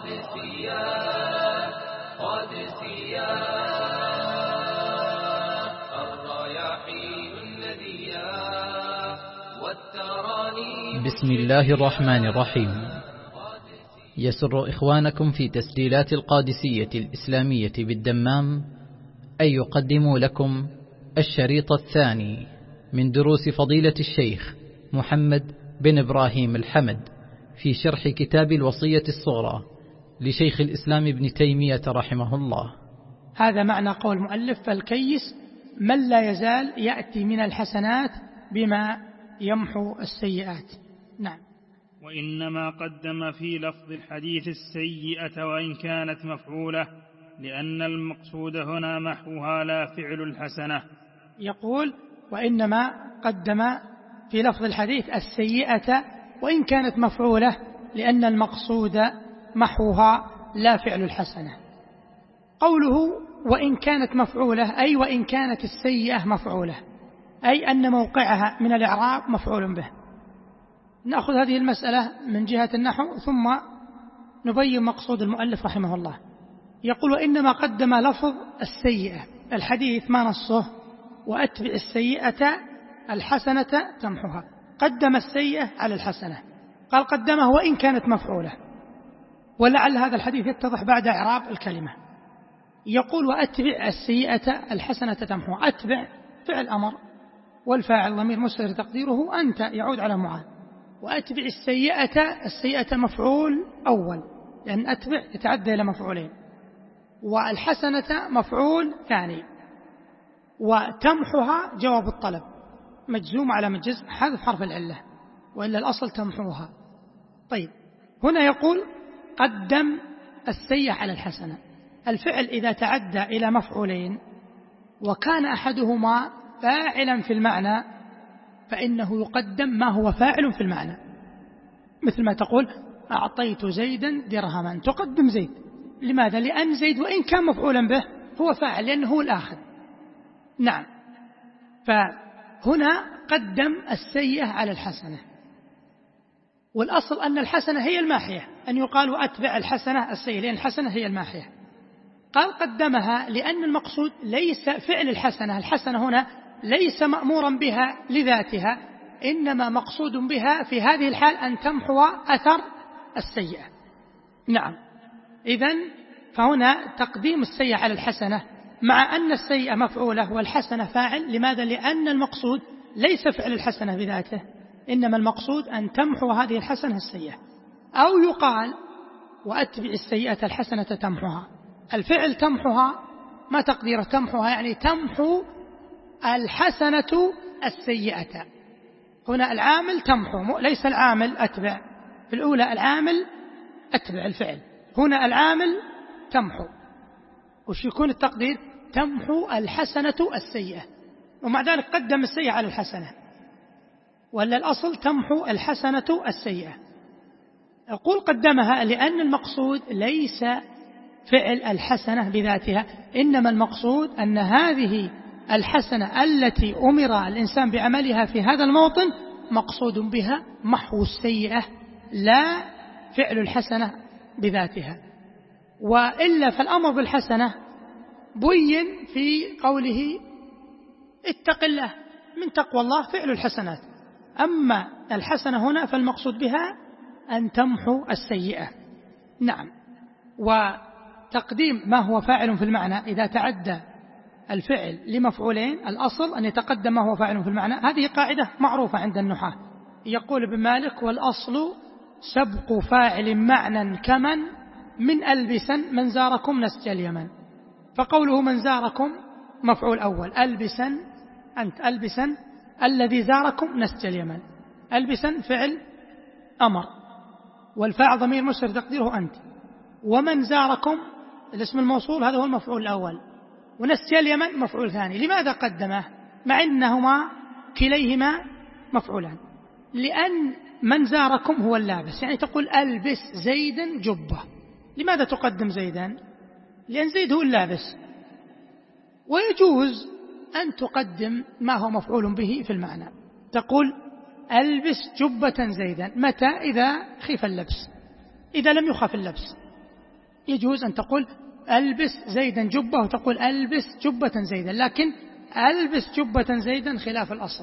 قادسيا الرياحين النديا والتراني. بسم الله الرحمن الرحيم. يسر إخوانكم في تسجيلات القادسية الإسلامية بالدمام أن يقدموا لكم الشريط الثاني من دروس فضيلة الشيخ محمد بن إبراهيم الحمد في شرح كتاب الوصية الصغرى لشيخ الإسلام ابن تيمية رحمه الله. هذا معنى قول المؤلف: فالكيس من لا يزال يأتي من الحسنات بما يمحو السيئات. نعم. وإنما قدم في لفظ الحديث السيئة وإن كانت مفعولة لأن المقصود هنا محوها لا فعل الحسنة. يقول: وإنما قدم في لفظ الحديث السيئة وإن كانت مفعولة لأن المقصود محوها لا فعل الحسنة. قوله وإن كانت مفعولة أي وإن كانت السيئة مفعولة، أي أن موقعها من الإعراب مفعول به. نأخذ هذه المسألة من جهة النحو ثم نبين مقصود المؤلف رحمه الله. يقول: وإنما قدم لفظ السيئة، الحديث ما نصه وأتبع السيئة الحسنة تمحها، قدم السيئة على الحسنة، قال قدمه وإن كانت مفعولة، ولعل هذا الحديث يتضح بعد إعراب الكلمة. يقول: وأتبع السيئة الحسنة تمحها، أتبع فعل أمر والفاعل ضمير مستتر تقديره أنت يعود على معاذ، وأتبع السيئة مفعول أول لأن أتبع يتعدى إلى مفعولين، والحسنة مفعول ثاني، وتمحها جواب الطلب مجزوم على مجزم حذف حرف العلة وإلا الأصل تمحوها. طيب، هنا يقول قدم السيئة على الحسنة. الفعل إذا تعدى إلى مفعولين وكان أحدهما فاعلا في المعنى فإنه يقدم ما هو فاعل في المعنى، مثل ما تقول أعطيت زيدا درهما، تقدم زيد. لماذا؟ لأن زيد وإن كان مفعولا به هو فاعل لأنه هو الآخر. نعم. فهنا قدم السيئة على الحسنة، والأصل أن الحسنة هي الماحية، أن يقال وأتبع الحسنة السيئة لأن الحسنة هي الماحية. قال قدمها لأن المقصود ليس فعل الحسنة، الحسنة هنا ليس مأمورا بها لذاتها، إنما مقصود بها في هذه الحال أن تمحو أثر السيئة. نعم. إذن فهنا تقديم السيئة على الحسنة مع أن السيئة مفعولة والحسنة فاعل. لماذا؟ لأن المقصود ليس فعل الحسنة بذاته، إنما المقصود أن تمحو هذه الحسنة السيئة. أو يقال وأتبع السيئة الحسنة تمحوها، الفعل تمحوها ما تقديره تمحوها يعني تمحو الحسنة السيئة. هنا العامل تمحو، ليس العامل أتبع. في الأولى العامل أتبع الفعل، هنا العامل تمحو. وش يكون التقدير؟ تمحو الحسنة السيئة، ومع ذلك قدم السيئة على الحسنة، ولا الأصل تمحو الحسنة السيئة. أقول قدمها لأن المقصود ليس فعل الحسنة بذاتها، إنما المقصود أن هذه الحسنة التي أمر الإنسان بعملها في هذا الموطن مقصود بها محو السيئة لا فعل الحسنة بذاتها. وإلا فالأمر بالحسنة بين في قوله اتق الله، من تقوى الله فعل الحسنات، أما الحسنة هنا فالمقصود بها أن تمحو السيئة. نعم. وتقديم ما هو فاعل في المعنى إذا تعدى الفعل لمفعولين الأصل أن يتقدم ما هو فاعل في المعنى. هذه قاعدة معروفة عند النحاة. يقول ابن مالك: والأصل سبق فاعل معنى كمن من ألبسا من زاركم نسج اليمن. فقوله من زاركم مفعول أول، ألبسا أنت، ألبسا الذي زاركم نسج اليمن، ألبسا فعل أمر والفاعل ضمير مستتر تقديره أنت، ومن زاركم الاسم الموصول هذا هو المفعول الأول، ونسج اليمن مفعول ثاني. لماذا قدمه مع أنهما كليهما مفعولان؟ لأن من زاركم هو اللابس، يعني تقول ألبس زيدا جبة. لماذا تقدم زيدا؟ لأن زيد هو اللابس. ويجوز أن تقدم ما هو مفعول به في المعنى، تقول ألبس جبة زيدا. متى؟ إذا خيف اللبس. إذا لم يخف اللبس يجوز أن تقول ألبس زيدا جبة وتقول ألبس جبة زيدا، لكن ألبس جبة زيدا خلاف الأصل.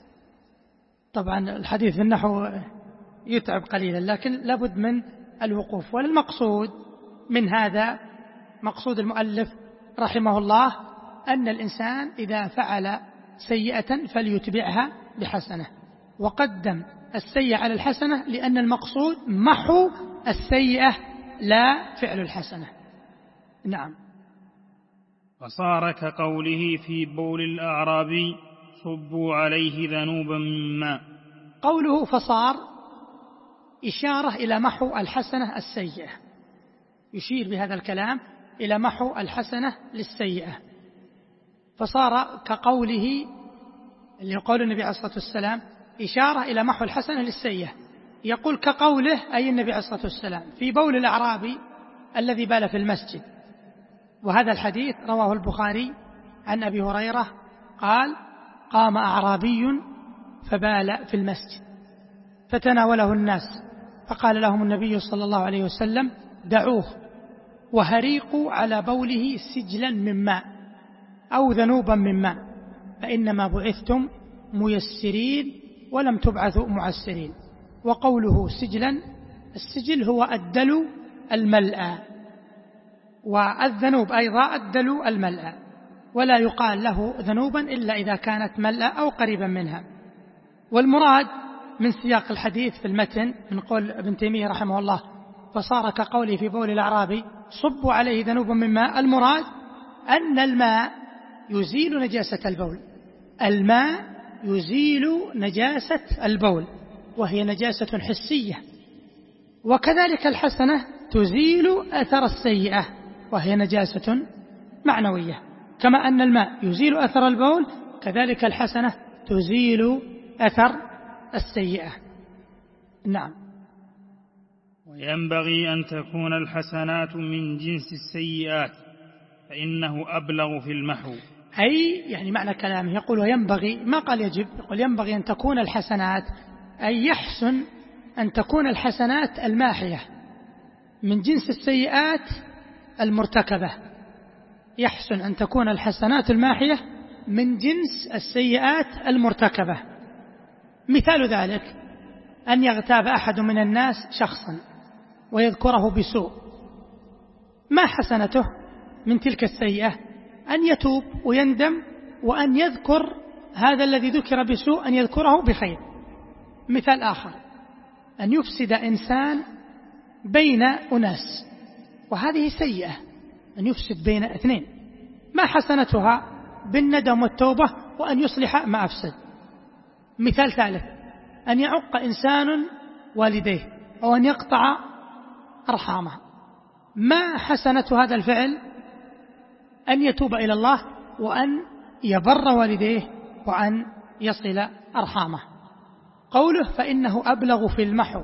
طبعا الحديث في النحو يتعب قليلا، لكن لابد من الوقوف. والمقصود من هذا، مقصود المؤلف رحمه الله، أن الإنسان إذا فعل سيئة فليتبعها بحسنة، وقدم السيئة على الحسنة لأن المقصود محو السيئة لا فعل الحسنة. نعم. فصار كقوله في بول الأعرابي صبوا عليه ذنوبا من ماء. قوله فصار إشارة إلى محو الحسنة السيئة، يشير بهذا الكلام إلى محو الحسنة للسيئة. فصار كقوله اللي يقول النبي عليه الصلاة والسلام إشارة إلى محو الحسنة للسيئة، يقول كقوله أي النبي عليه الصلاة والسلام في بول الأعرابي الذي بال في المسجد. وهذا الحديث رواه البخاري عن أبي هريرة قال قام أعرابي فبال في المسجد فتناوله الناس فقال لهم النبي صلى الله عليه وسلم دعوه وهريقوا على بوله سجلا من ماء أو ذنوبا من ماء، فإنما بعثتم ميسرين ولم تبعثوا معسرين. وقوله سجلا، السجل هو الدلو الملأى، والذنوب أيضا الدلو الملأى، ولا يقال له ذنوبا إلا إذا كانت ملأى أو قريبا منها. والمراد من سياق الحديث في المتن من قول ابن تيمية رحمه الله فصار كقوله في بول الأعرابي صبوا عليه ذنوبا من ماء، المراد أن الماء يزيل نجاسة البول، الماء يزيل نجاسة البول وهي نجاسة حسية، وكذلك الحسنة تزيل أثر السيئة وهي نجاسة معنوية. كما أن الماء يزيل أثر البول كذلك الحسنة تزيل أثر السيئة. نعم. وينبغي أن تكون الحسنات من جنس السيئات فإنه أبلغ في المحو. أي يعني معنى كلامه يقول وينبغي، ما قال يجب، يقول ينبغي أن تكون الحسنات، أي يحسن أن تكون الحسنات الماحية من جنس السيئات المرتكبة، يحسن أن تكون الحسنات الماحية من جنس السيئات المرتكبة. مثال ذلك أن يغتاب أحد من الناس شخصا ويذكره بسوء، ما حسنته من تلك السيئة؟ أن يتوب ويندم وأن يذكر هذا الذي ذكر بسوء أن يذكره بخير. مثال آخر أن يفسد إنسان بين أناس، وهذه سيئة، أن يفسد بين اثنين، ما حسنتها بالندم والتوبة وأن يصلح ما أفسد. مثال ثالث أن يعق إنسان والديه أو أن يقطع أرحامه، ما حسنة هذا الفعل؟ أن يتوب إلى الله وأن يبر والديه وأن يصل أرحامه. قوله فإنه أبلغ في المحو،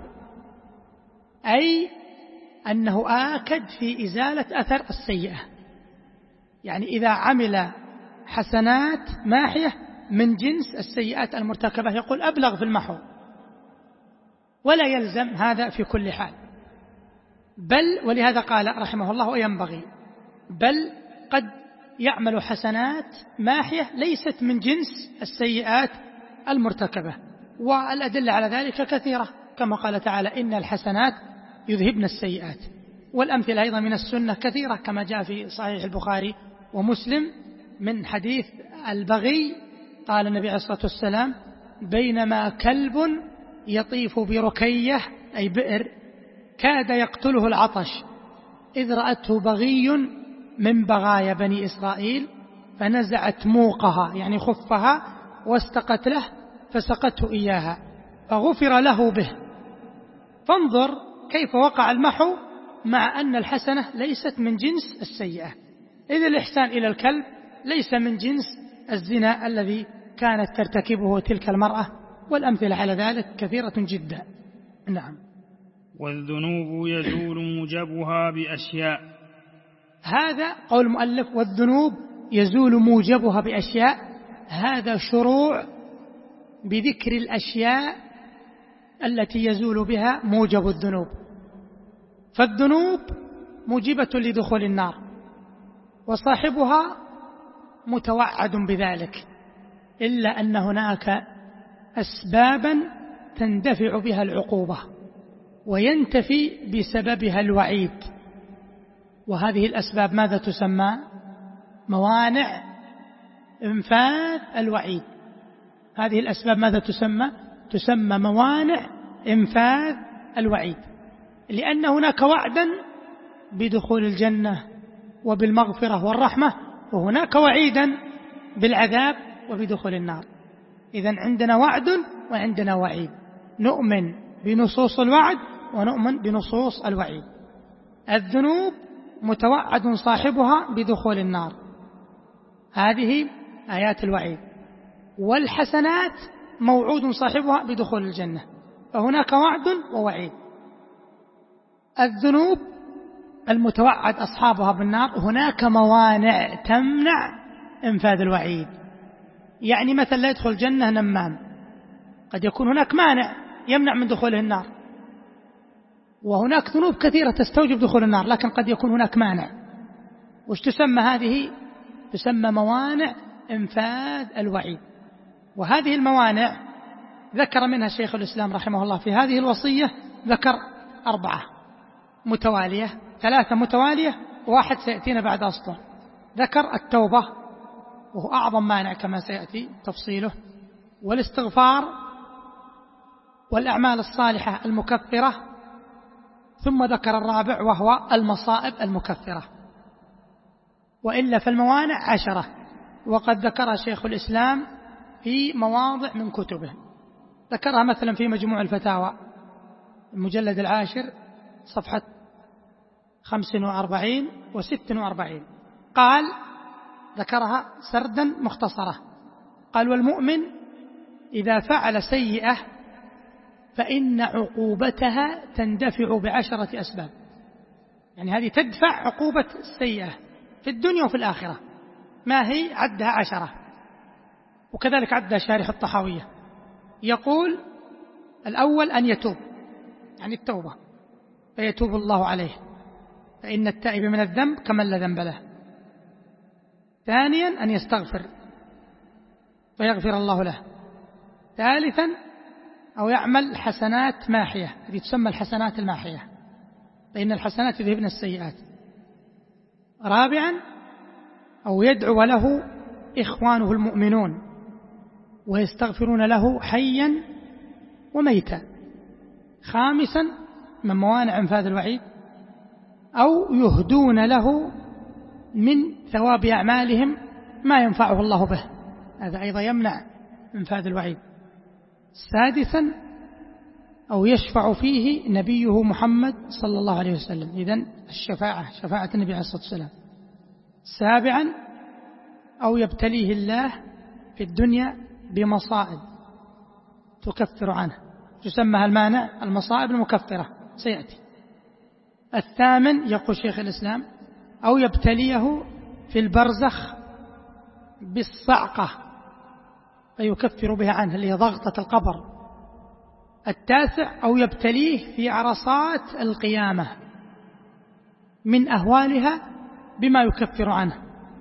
أي أنه آكد في إزالة أثر السيئة، يعني إذا عمل حسنات ماحية من جنس السيئات المرتكبة يقول أبلغ في المحو، ولا يلزم هذا في كل حال، بل ولهذا قال رحمه الله وينبغي، بل قد يعمل حسنات ماحية ليست من جنس السيئات المرتكبة، والأدلة على ذلك كثيرة، كما قال تعالى إن الحسنات يذهبن السيئات. والأمثلة أيضا من السنة كثيرة كما جاء في صحيح البخاري ومسلم من حديث البغي قال النبي عليه الصلاة والسلام بينما كلب يطيف بركية أي بئر كاد يقتله العطش إذ رأته بغي من بغايا بني إسرائيل فنزعت موقها يعني خفها واستقت له فسقته إياها فغفر له به. فانظر كيف وقع المحو مع أن الحسنة ليست من جنس السيئة، إذ الإحسان إلى الكلب ليس من جنس الزنا الذي كانت ترتكبه تلك المرأة، والأمثلة على ذلك كثيرة جدا. نعم. والذنوب يزول موجبها بأشياء، هذا قول المؤلف والذنوب يزول موجبها بأشياء، هذا شروع بذكر الأشياء التي يزول بها موجب الذنوب. فالذنوب موجبة لدخول النار، وصاحبها متوعد بذلك، إلا أن هناك أسبابا تندفع بها العقوبة وينتفي بسببها الوعيد. وهذه الأسباب ماذا تسمى؟ موانع إنفاذ الوعيد. هذه الأسباب ماذا تسمى؟ تسمى موانع إنفاذ الوعيد، لأن هناك وعدا بدخول الجنة وبالمغفرة والرحمة، وهناك وعيدا بالعذاب وبدخول النار. إذن عندنا وعد وعندنا وعيد، نؤمن بنصوص الوعد ونؤمن بنصوص الوعيد. الذنوب متوعد صاحبها بدخول النار، هذه آيات الوعيد، والحسنات موعود صاحبها بدخول الجنة، فهناك وعد ووعيد. الذنوب المتوعد أصحابها بالنار هناك موانع تمنع إنفاذ الوعيد. يعني مثلا لا يدخل الجنة نمام، قد يكون هناك مانع يمنع من دخوله النار، وهناك ذنوب كثيرة تستوجب دخول النار، لكن قد يكون هناك مانع. وش تسمى هذه؟ تسمى موانع إنفاذ الوعيد. وهذه الموانع ذكر منها شيخ الإسلام رحمه الله في هذه الوصية، ذكر 4 متوالية، 3 متوالية، واحد سيأتينا بعد أسطر. ذكر التوبة وهو أعظم مانع كما سيأتي تفصيله، والاستغفار، والأعمال الصالحة المكفرة، ثم ذكر الرابع وهو المصائب المكفرة. وإلا فالموانع 10، وقد ذكرها شيخ الإسلام في مواضع من كتبه. ذكرها مثلا في مجموع الفتاوى المجلد 10 صفحة 45 و46، قال ذكرها سردا مختصرة، قال: والمؤمن إذا فعل سيئة فإن عقوبتها تندفع ب10 أسباب. يعني هذه تدفع عقوبة السيئة في الدنيا وفي الآخرة. ما هي؟ عدها 10، وكذلك عدها شارح الطحاوية. يقول: الأول أن يتوب، يعني التوبة، فيتوب الله عليه، فإن التائب من الذنب كمن لا ذنب له. ثانيا أن يستغفر فيغفر الله له. ثالثا أو يعمل حسنات ماحية، هذه تسمى الحسنات الماحية، فإن الحسنات يذهبن السيئات. رابعا أو يدعو له إخوانه المؤمنون ويستغفرون له حيا وميتا. خامسا من موانع انفاذ الوعيد أو يهدون له من ثواب أعمالهم ما ينفعه الله به، هذا أيضا يمنع انفاذ الوعيد. سادسا أو يشفع فيه نبيه محمد صلى الله عليه وسلم، إذن الشفاعة، شفاعة النبي عليه الصلاة والسلام. سابعا أو يبتليه الله في الدنيا بمصائب تكفر عنه، تسمى المانع المصائب المكفرة، سيأتي. الثامن يقول شيخ الإسلام: أو يبتليه في البرزخ بالصعقة فيكفر بها عنه، اللي هي ضغطة القبر. التاسع أو يبتليه في عرصات القيامة من أهوالها بما يكفر عنه.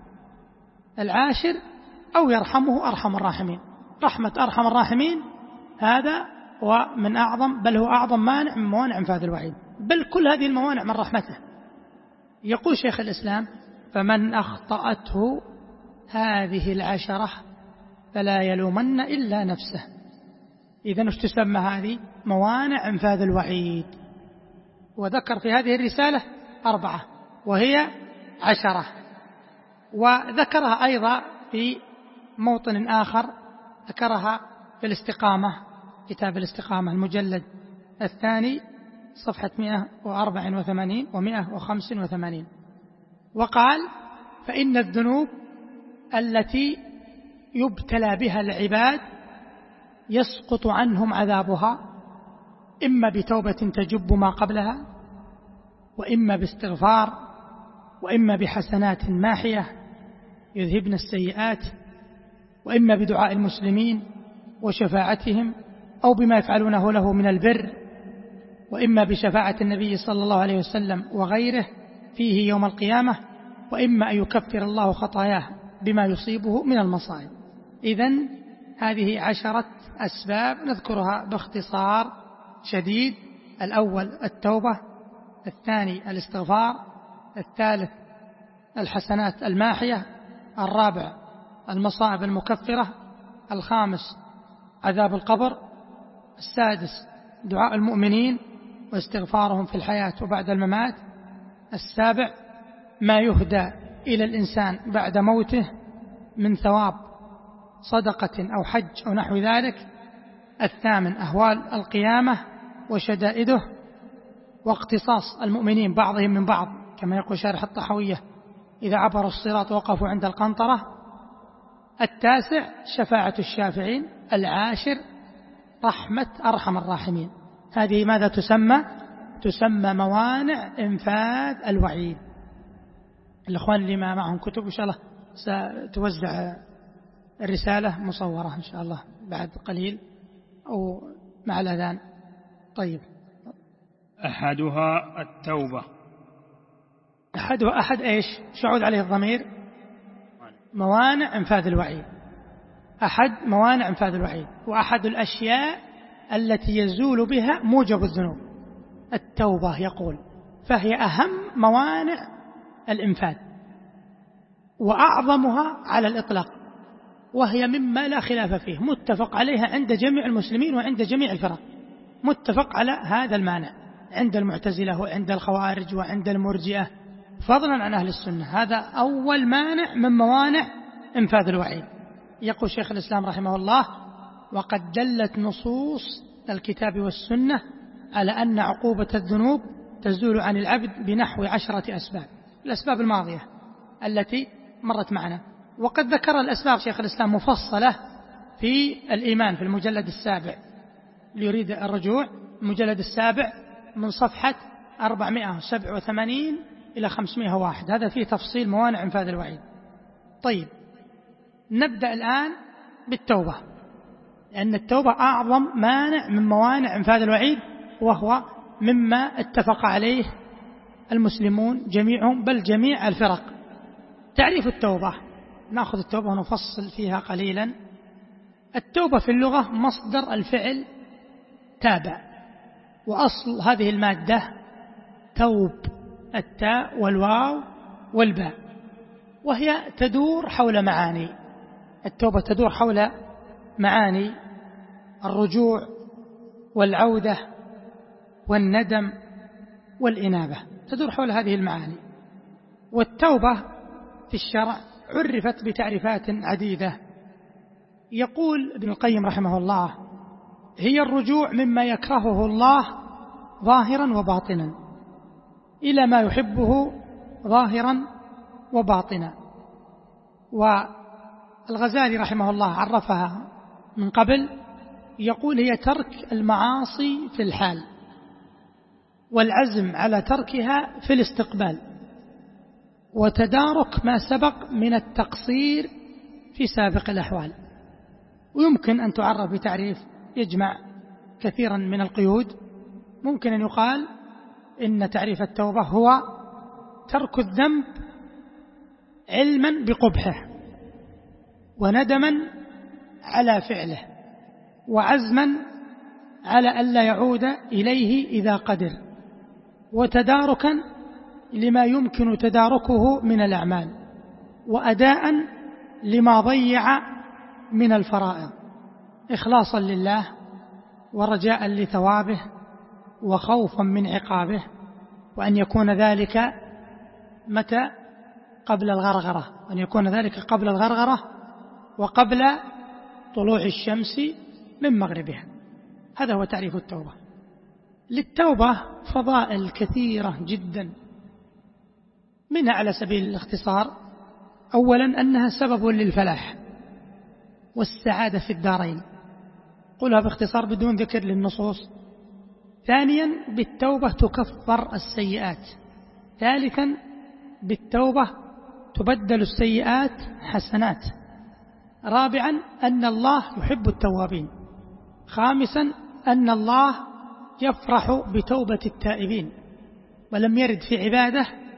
العاشر أو يرحمه أرحم الراحمين، رحمة أرحم الراحمين هذا ومن أعظم، بل هو أعظم مانع من موانع انفاذ الوعيد، بل كل هذه الموانع من رحمته. يقول شيخ الإسلام: فمن أخطأته هذه 10 فلا يلومن إلا نفسه. إذن ايش تسمى هذه؟ موانع انفاذ الوعيد. وذكر في هذه الرسالة 4 وهي 10، وذكرها أيضا في موطن آخر، ذكرها في الاستقامة، كتاب الاستقامة المجلد 2 صفحة 184 و185. وقال: فإن الذنوب التي يبتلى بها العباد يسقط عنهم عذابها، إما بتوبة تجب ما قبلها، وإما باستغفار، وإما بحسنات ماحية يذهبن السيئات، وإما بدعاء المسلمين وشفاعتهم، أو بما يفعلونه له من البر، وإما بشفاعة النبي صلى الله عليه وسلم وغيره فيه يوم القيامة، وإما أن يكفر الله خطاياه بما يصيبه من المصائب. إذن هذه 10 أسباب نذكرها باختصار شديد. الأول التوبة، الثاني الاستغفار، الثالث الحسنات الماحية، الرابع المصائب المكفرة، الخامس عذاب القبر، السادس دعاء المؤمنين واستغفارهم في الحياة وبعد الممات، السابع ما يهدى إلى الإنسان بعد موته من ثواب صدقة أو حج أو نحو ذلك، الثامن أهوال القيامة وشدائده واقتصاص المؤمنين بعضهم من بعض كما يقول شارح الطحاوية إذا عبروا الصراط وقفوا عند القنطرة، التاسع شفاعة الشافعين، العاشر رحمة أرحم الراحمين. هذه ماذا تسمى؟ تسمى موانع إنفاذ الوعيد. الأخوان اللي ما معهم كتب إن شاء الله ستوزع الرسالة مصورة إن شاء الله بعد قليل أو مع الأذان. طيب، أحدها التوبة. أحد إيش؟ شعود عليه الضمير؟ موانع إنفاذ الوعيد. أحد موانع إنفاذ الوعيد، وأحد الأشياء التي يزول بها موجب الذنوب التوبة يقول، فهي أهم موانع الإنفاذ وأعظمها على الإطلاق، وهي مما لا خلاف فيه، متفق عليها عند جميع المسلمين وعند جميع الفرق، متفق على هذا المانع عند المعتزلة وعند الخوارج وعند المرجئة فضلا عن أهل السنة. هذا أول مانع من موانع إنفاذ الوعيد. يقول شيخ الإسلام رحمه الله: وقد دلت نصوص الكتاب والسنة على أن عقوبة الذنوب تزول عن العبد بنحو 10 أسباب، الأسباب الماضية التي مرت معنا. وقد ذكر الأسباب شيخ الإسلام مفصلة في الإيمان في المجلد 7 ليريد الرجوع، المجلد 7 من صفحة 487 إلى 501، هذا فيه تفصيل موانع إنفاذ الوعيد. طيب، نبدأ الآن بالتوبة، لأن التوبة أعظم مانع من موانع إنفاذ الوعيد، وهو مما اتفق عليه المسلمون جميعهم بل جميع الفرق. تعريف التوبة، نأخذ التوبة ونفصل فيها قليلا. التوبة في اللغة مصدر الفعل تابع، وأصل هذه المادة توب، التاء والواو والباء، وهي تدور حول معاني. التوبة تدور حول معاني الرجوع والعودة والندم والإنابة، تدور حول هذه المعاني. والتوبة في الشرع عرفت بتعريفات عديدة. يقول ابن القيم رحمه الله: هي الرجوع مما يكرهه الله ظاهرا وباطنا إلى ما يحبه ظاهرا وباطنا. والغزالي رحمه الله عرفها من قبل، يقول: هي ترك المعاصي في الحال والعزم على تركها في الاستقبال، وتدارك ما سبق من التقصير في سابق الأحوال. ويمكن أن تعرف بتعريف يجمع كثيرا من القيود. ممكن أن يقال إن تعريف التوبة هو ترك الذنب علما بقبحه، وندما على فعله، وعزما على ألا يعود إليه إذا قدر، وتداركا لما يمكن تداركه من الأعمال، وأداء لما ضيع من الفرائض، إخلاصا لله ورجاء لثوابه وخوفا من عقابه، وأن يكون ذلك متى؟ قبل الغرغرة، أن يكون ذلك قبل الغرغرة وقبل طلوع الشمس من مغربها. هذا هو تعريف التوبة. للتوبة فضائل كثيرة جدا، منها على سبيل الاختصار: أولا أنها سبب للفلاح والسعادة في الدارين، قلها باختصار بدون ذكر للنصوص. ثانيا بالتوبة تكفر السيئات. ثالثا بالتوبة تبدل السيئات حسنات. رابعا أن الله يحب التوابين. خامسا أن الله يفرح بتوبة التائبين، ولم يرد في عباده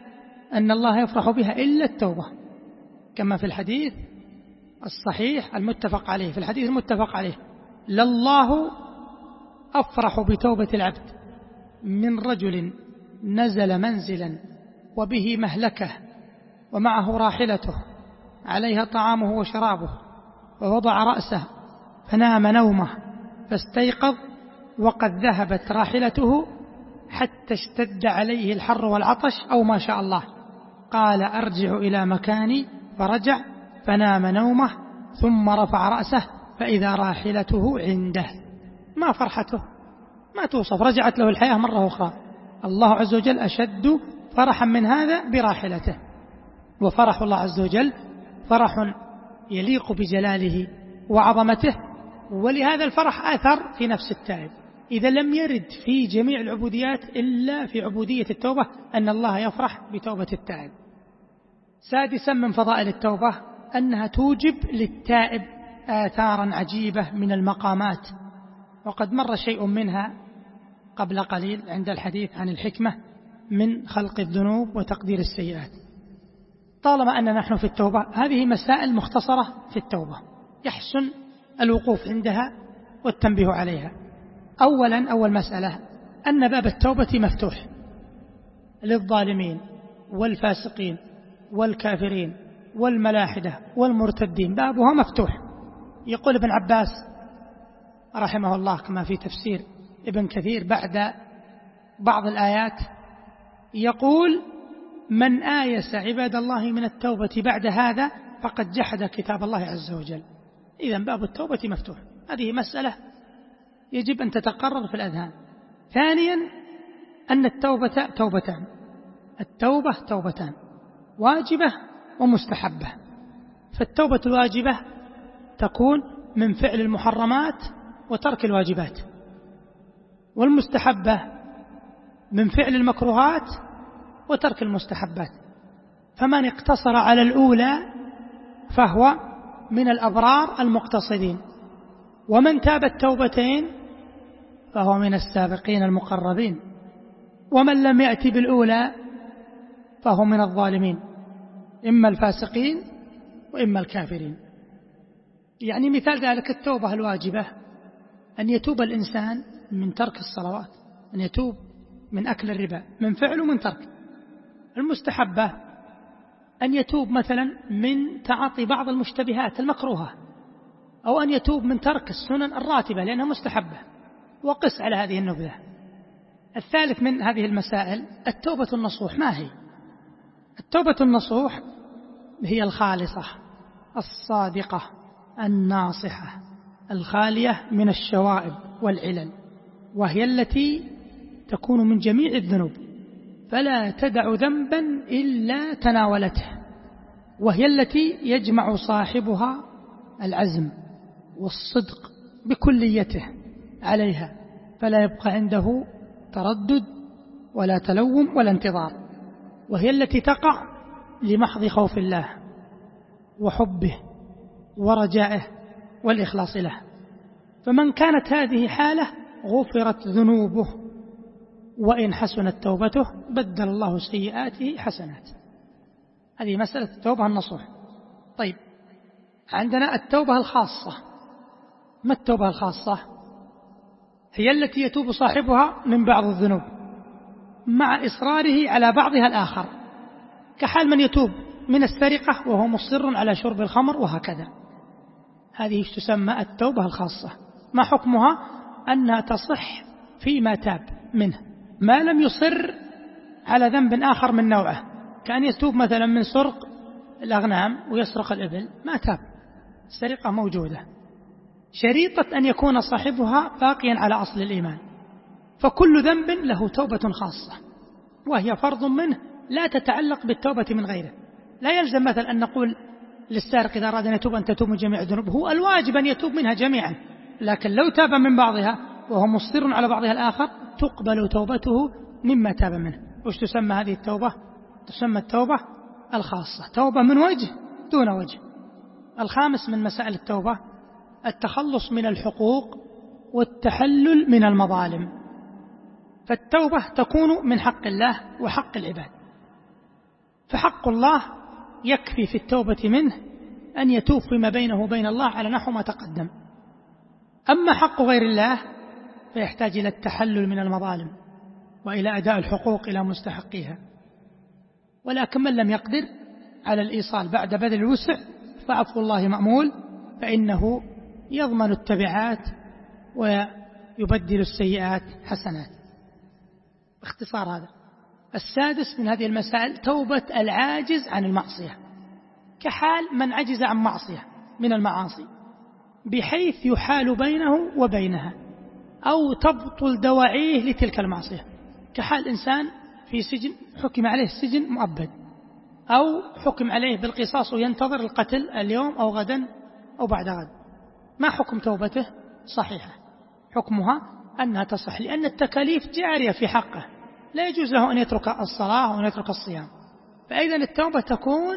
أن الله يفرح بها إلا التوبة، كما في الحديث الصحيح المتفق عليه. في الحديث المتفق عليه: لله أفرح بتوبة العبد من رجل نزل منزلا وبه مهلكة ومعه راحلته عليها طعامه وشرابه، ووضع رأسه فنام نومه فاستيقظ وقد ذهبت راحلته حتى اشتد عليه الحر والعطش أو ما شاء الله، قال: أرجع إلى مكاني، فرجع فنام نومه ثم رفع رأسه فإذا راحلته عنده. ما فرحته ما توصف، رجعت له الحياة مرة أخرى. الله عز وجل أشد فرحا من هذا براحلته. وفرح الله عز وجل فرح يليق بجلاله وعظمته، ولهذا الفرح آثر في نفس التائب. إذا لم يرد في جميع العبوديات إلا في عبودية التوبة أن الله يفرح بتوبة التائب. سادسا من فضائل التوبة أنها توجب للتائب آثارا عجيبة من المقامات، وقد مر شيء منها قبل قليل عند الحديث عن الحكمة من خلق الذنوب وتقدير السيئات. طالما أننا نحن في التوبة، هذه مسائل مختصرة في التوبة يحسن الوقوف عندها والتنبيه عليها. أول مسألة أن باب التوبة مفتوح للظالمين والفاسقين والكافرين والملاحدة والمرتدين، بابها مفتوح. يقول ابن عباس رحمه الله كما في تفسير ابن كثير بعد بعض الآيات، يقول: من آيس عباد الله من التوبة بعد هذا فقد جحد كتاب الله عز وجل. إذن باب التوبة مفتوح. هذه مسألة يجب أن تتقرر في الأذهان. ثانيا أن التوبة توبتان، التوبة توبتان، واجبة ومستحبة. فالتوبة الواجبة تكون من فعل المحرمات وترك الواجبات، والمستحبة من فعل المكروهات وترك المستحبات. فمن اقتصر على الأولى فهو من الأبرار المقتصدين، ومن تاب التوبتين فهو من السابقين المقربين، ومن لم يأتي بالأولى فهو من الظالمين، إما الفاسقين وإما الكافرين. يعني مثال ذلك التوبة الواجبة أن يتوب الإنسان من ترك الصلوات، أن يتوب من أكل الربا، من فعل ومن ترك. المستحبة أن يتوب مثلا من تعاطي بعض المشتبهات المكروهة، أو أن يتوب من ترك السنن الراتبة لأنها مستحبة. وقس على هذه النبذة. الثالث من هذه المسائل التوبة النصوح. ما هي التوبة النصوح؟ هي الخالصة الصادقة الناصحة الخالية من الشوائب والعلل، وهي التي تكون من جميع الذنوب فلا تدع ذنبا إلا تناولته، وهي التي يجمع صاحبها العزم والصدق بكليته عليها، فلا يبقى عنده تردد ولا تلوم ولا انتظار، وهي التي تقع لمحض خوف الله وحبه ورجائه والإخلاص له. فمن كانت هذه حاله غفرت ذنوبه، وإن حسنت توبته بدل الله سيئاته حسنات. هذه مسألة التوبة النصوح. طيب، عندنا التوبة الخاصة. ما التوبة الخاصة؟ هي التي يتوب صاحبها من بعض الذنوب مع إصراره على بعضها الآخر، كحال من يتوب من السرقة وهو مصر على شرب الخمر وهكذا. هذه تسمى التوبة الخاصة. ما حكمها؟ أنها تصح فيما تاب منه ما لم يصر على ذنب آخر من نوعه، كأن يتوب مثلا من سرق الأغنام ويسرق الإبل، ما تاب، السرقة موجودة، شريطة أن يكون صاحبها باقيا على أصل الإيمان. فكل ذنب له توبة خاصة، وهي فرض منه لا تتعلق بالتوبة من غيره. لا يلزم مثلا أن نقول للسارق إذا أراد أن يتوب أن تتوب من جميع الذنوب، هو الواجب أن يتوب منها جميعا، لكن لو تاب من بعضها وهو مصر على بعضها الآخر تقبل توبته مما تاب منه. وش تسمى هذه التوبة؟ تسمى التوبة الخاصة، توبة من وجه دون وجه. الخامس من مسائل التوبة التخلص من الحقوق والتحلل من المظالم. فالتوبة تكون من حق الله وحق العباد، فحق الله يكفي في التوبة منه أن يتوب فيما بينه وبين الله على نحو ما تقدم. أما حق غير الله فيحتاج إلى التحلل من المظالم وإلى أداء الحقوق إلى مستحقيها. ولكن من لم يقدر على الإيصال بعد بذل الوسع فعفو الله مأمول، فإنه يضمن التبعات ويبدل السيئات حسنات. باختصار هذا. السادس من هذه المسائل توبة العاجز عن المعصية، كحال من عجز عن معصية من المعاصي بحيث يحال بينه وبينها أو تبطل دواعيه لتلك المعصية، كحال إنسان في سجن حكم عليه السجن مؤبد، أو حكم عليه بالقصاص وينتظر القتل اليوم أو غدا أو بعد غد. ما حكم توبته؟ صحيحة، حكمها أنها تصح، لأن التكاليف جارية في حقه، لا يجوز له أن يترك الصلاة وأن يترك الصيام، فإذا التوبة تكون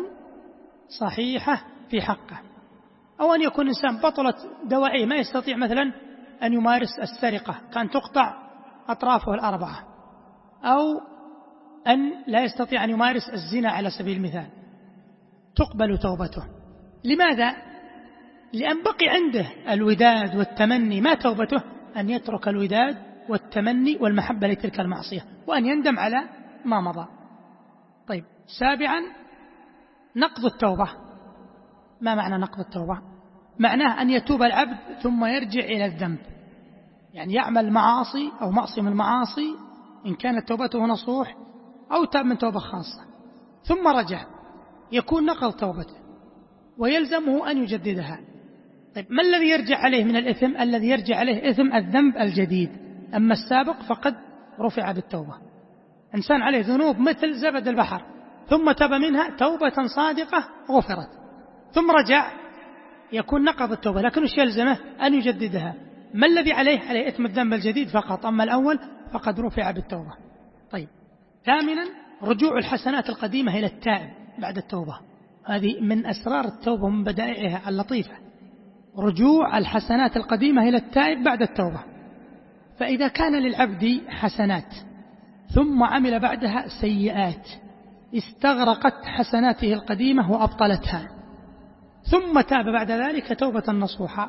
صحيحة في حقه. أو أن يكون إنسان بطلت دواعيه، ما يستطيع مثلا أن يمارس السرقة، كان تقطع أطرافه الأربعة، أو أن لا يستطيع أن يمارس الزنا على سبيل المثال، تقبل توبته. لماذا؟ لأن بقي عنده الوداد والتمني. ما توبته؟ أن يترك الوداد والتمني والمحبة لتلك المعصية وأن يندم على ما مضى. طيب، سابعا نقض التوبة. ما معنى نقض التوبة؟ معناه أن يتوب العبد ثم يرجع إلى الذنب، يعني يعمل معاصي أو معصية من المعاصي إن كانت توبته نصوح، أو تاب من توبة خاصة ثم رجع، يكون نقض توبته ويلزمه أن يجددها. طيب، ما الذي يرجع عليه من الإثم؟ الذي يرجع عليه إثم الذنب الجديد، أما السابق فقد رفع بالتوبة. إنسان عليه ذنوب مثل زبد البحر ثم تاب منها توبة صادقة غفرت، ثم رجع، يكون نقض التوبة، لكن وش يلزمه؟ أن يجددها. ما الذي عليه؟ عليه إثم الذنب الجديد فقط، أما الأول فقد رفع بالتوبة. طيب، ثامنا رجوع الحسنات القديمة إلى التائب بعد التوبة. هذه من أسرار التوبة ومن بدائعها اللطيفة، رجوع الحسنات القديمة إلى التائب بعد التوبة. فإذا كان للعبد حسنات ثم عمل بعدها سيئات استغرقت حسناته القديمة وأبطلتها، ثم تاب بعد ذلك توبة نصوحة،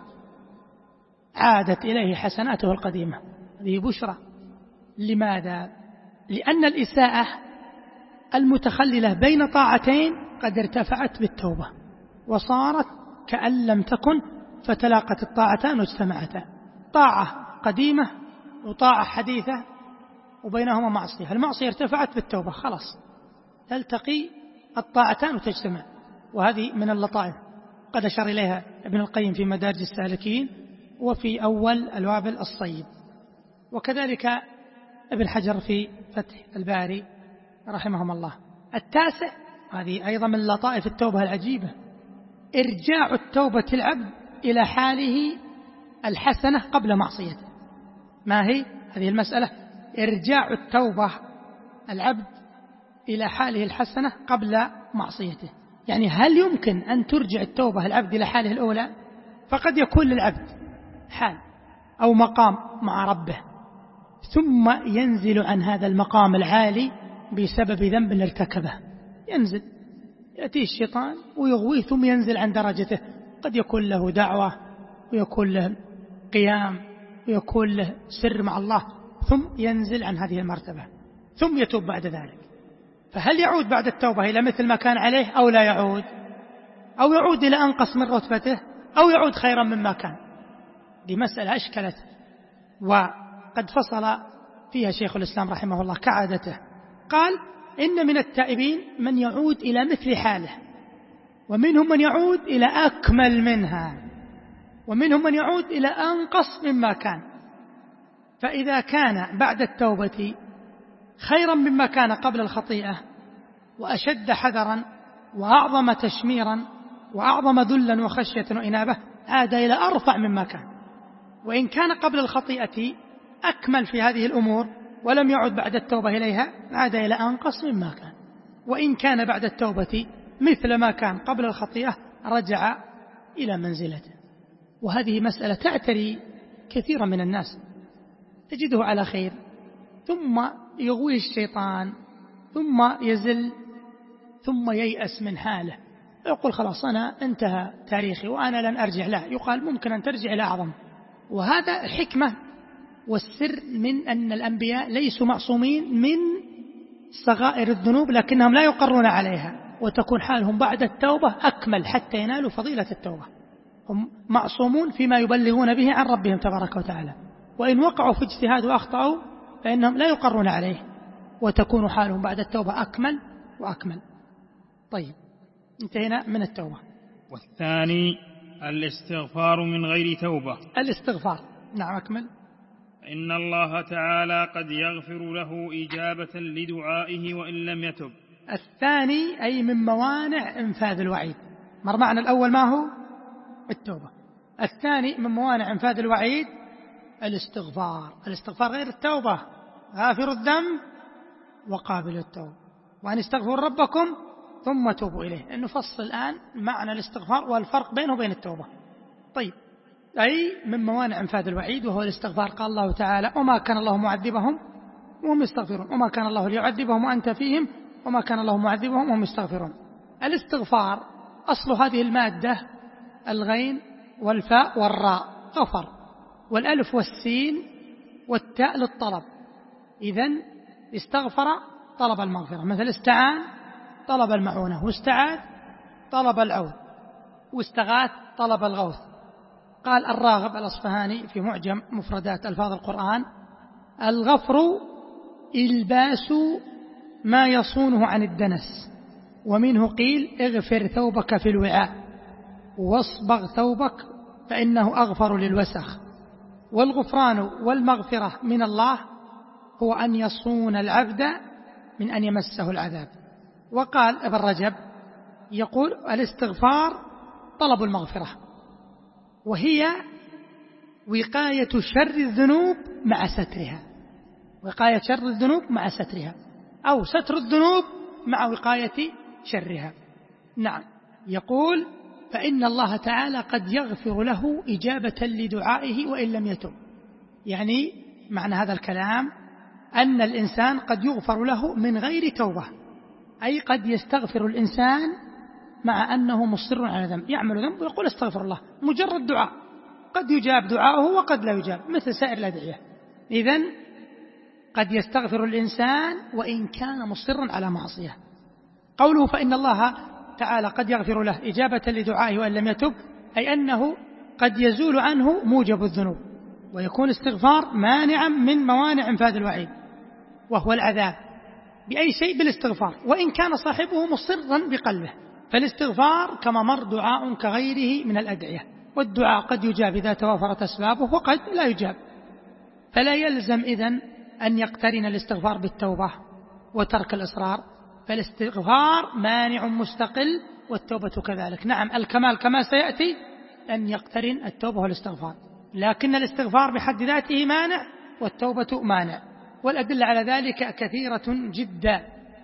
عادت إليه حسناته القديمة. هذه بشرى. لماذا؟ لأن الإساءة المتخللة بين طاعتين قد ارتفعت بالتوبة وصارت كأن لم تكن، فتلاقت الطاعتان واجتمعتا، طاعة قديمة وطاعة حديثة وبينهما معصية. المعصية ارتفعت بالتوبة، خلاص تلتقي الطاعتان وتجتمع، وهذه من اللطائف قد أشار إليها ابن القيم في مدارج السالكين وفي أول الوابل الصيب، وكذلك ابن حجر في فتح الباري رحمهم الله. التاسع، هذه أيضا من لطائف التوبة العجيبة، إرجاع التوبة العبد إلى حاله الحسنة قبل معصيته. ما هي هذه المسألة؟ إرجاع التوبة العبد إلى حاله الحسنة قبل معصيته. يعني هل يمكن أن ترجع التوبة العبد إلى حاله الأولى؟ فقد يكون للعبد حال أو مقام مع ربه، ثم ينزل عن هذا المقام العالي بسبب ذنب ارتكبه، ينزل، يأتيه الشيطان ويغويه ثم ينزل عن درجته. قد يكون له دعوة ويكون له قيام ويكون له سر مع الله، ثم ينزل عن هذه المرتبة ثم يتوب بعد ذلك. فهل يعود بعد التوبة إلى مثل ما كان عليه أو لا يعود؟ أو يعود إلى أنقص من رتبته أو يعود خيرا مما كان؟ دي مسألة أشكلت وقد فصل فيها شيخ الإسلام رحمه الله كعادته. قال إن من التائبين من يعود إلى مثل حاله، ومنهم من يعود إلى أكمل منها، ومنهم من يعود إلى أنقص مما كان. فإذا كان بعد التوبة خيرا مما كان قبل الخطيئة وأشد حذرا وأعظم تشميرا وأعظم ذلا وخشية وإنابة، عاد إلى أرفع مما كان. وإن كان قبل الخطيئة أكمل في هذه الأمور ولم يعد بعد التوبة إليها، عاد إلى أنقص مما كان. وإن كان بعد التوبة مثل ما كان قبل الخطيئة، رجع إلى منزلته. وهذه مسألة تعتري كثيرا من الناس، تجده على خير ثم يغويه الشيطان ثم يزل ثم ييأس من حاله يقول خلاص أنا انتهى تاريخي وأنا لن أرجع. لا، يقال ممكن أن ترجع إلى أعظم. وهذا الحكمة والسر من أن الأنبياء ليسوا معصومين من صغائر الذنوب، لكنهم لا يقرون عليها، وتكون حالهم بعد التوبة أكمل حتى ينالوا فضيلة التوبة. هم معصومون فيما يبلغون به عن ربهم تبارك وتعالى، وإن وقعوا في اجتهاد وأخطأوا فإنهم لا يقرون عليه، وتكون حالهم بعد التوبة أكمل وأكمل. طيب، انتهينا من التوبة. والثاني الاستغفار من غير توبة. الاستغفار، نعم أكمل. إن الله تعالى قد يغفر له إجابة لدعائه وإن لم يتب. الثاني أي من موانع إنفاذ الوعيد. مر معنا الأول ما هو؟ التوبة. الثاني من موانع إنفاذ الوعيد الاستغفار. الاستغفار غير التوبة، غافر الذنب وقابل التوب، وأن استغفروا ربكم ثم توبوا إليه. نفصل الآن معنى الاستغفار والفرق بينه وبين التوبة. طيب، أي من موانع إنفاذ الوعيد وهو الاستغفار. قال الله تعالى: وما كان الله معذبهم وهم يستغفرون، وما كان الله ليعذبهم وأنت فيهم وما كان الله معذبهم وهم يستغفرون. الاستغفار أصل هذه المادة الغين والفاء والراء، غفر، والألف والسين والتاء للطلب. إذن استغفر طلب المغفرة، مثل استعان طلب المعونة، واستعاذ طلب العون، واستغاث طلب الغوث. قال الراغب الأصفهاني في معجم مفردات ألفاظ القرآن: الغفر إلباس ما يصونه عن الدنس، ومنه قيل: اغفر ثوبك في الوعاء واصبغ ثوبك فإنه أغفر للوسخ. والغفران والمغفرة من الله هو أن يصون العبد من أن يمسه العذاب. وقال ابن رجب يقول: الاستغفار طلب المغفرة، وهي وقاية شر الذنوب مع سترها، وقاية شر الذنوب مع سترها، أو ستر الذنوب مع وقاية شرها. نعم، يقول: فإن الله تعالى قد يغفر له إجابة لدعائه وإن لم يتب. يعني معنى هذا الكلام أن الإنسان قد يغفر له من غير توبة، أي قد يستغفر الإنسان مع أنه مصر على ذنب، يعمل ذنب ويقول استغفر الله، مجرد دعاء، قد يجاب دعاؤه وقد لا يجاب، مثل سائر الأدعية. إذن قد يستغفر الإنسان وإن كان مصرا على معصية. قوله فإن الله تعالى قد يغفر له إجابة لدعائه وإن لم يتب، أي أنه قد يزول عنه موجب الذنوب، ويكون الاستغفار مانعا من موانع إنفاذ الوعيد، وهو العذاب بأي شيء بالاستغفار، وإن كان صاحبه مصرا بقلبه. فالاستغفار كما مر دعاء كغيره من الأدعية، والدعاء قد يجاب إذا توافرت أسبابه وقد لا يجاب. فلا يلزم إذن أن يقترن الاستغفار بالتوبة وترك الإصرار، فالاستغفار مانع مستقل والتوبة كذلك. نعم، الكمال كما سيأتي أن يقترن التوبة والاستغفار، لكن الاستغفار بحد ذاته مانع والتوبة مانع، والأدلة على ذلك كثيرة جدا.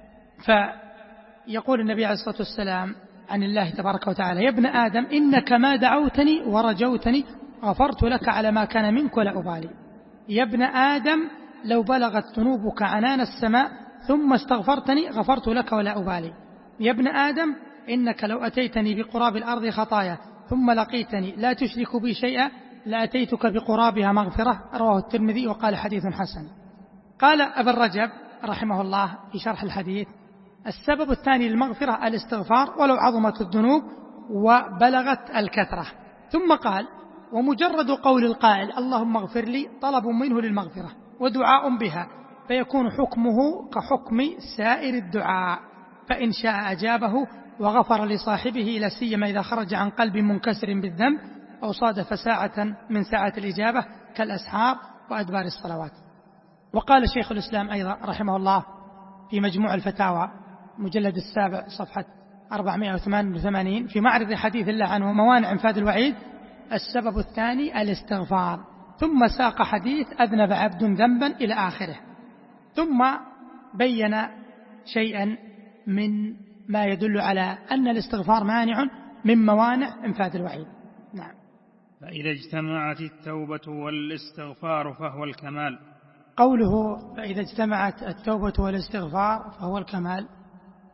فيقول النبي عليه الصلاة والسلام عن الله تبارك وتعالى: يا ابن آدم إنك ما دعوتني ورجوتني غفرت لك على ما كان منك ولا أبالي. يا ابن آدم لو بلغت ذنوبك عنان السماء ثم استغفرتني غفرت لك ولا أبالي. يا ابن آدم إنك لو أتيتني بقراب الأرض خطايا ثم لقيتني لا تشرك بي شيئا لأتيتك بقرابها مغفرة. رواه الترمذي وقال حديث حسن. قال ابن رجب رحمه الله في شرح الحديث: السبب الثاني للمغفرة الاستغفار ولو عظمت الذنوب وبلغت الكثرة. ثم قال: ومجرد قول القائل اللهم اغفر لي طلب منه للمغفرة ودعاء بها، فيكون حكمه كحكم سائر الدعاء، فإن شاء أجابه وغفر لصاحبه، لا سيما إذا خرج عن قلب منكسر بالذنب أو صادف ساعة من ساعة الإجابة كالأسحار وأدبار الصلوات. وقال شيخ الإسلام أيضا رحمه الله في مجموع الفتاوى مجلد 7 صفحة 488 في معرض حديث الله عنه موانع إنفاذ الوعيد: السبب الثاني الاستغفار. ثم ساق حديث أذنب عبد ذنبا إلى آخره، ثم بين شيئا من ما يدل على أن الاستغفار مانع من موانع إنفاذ الوعيد. نعم. فإذا اجتمعت التوبة والاستغفار فهو الكمال. قوله فإذا اجتمعت التوبة والاستغفار فهو الكمال،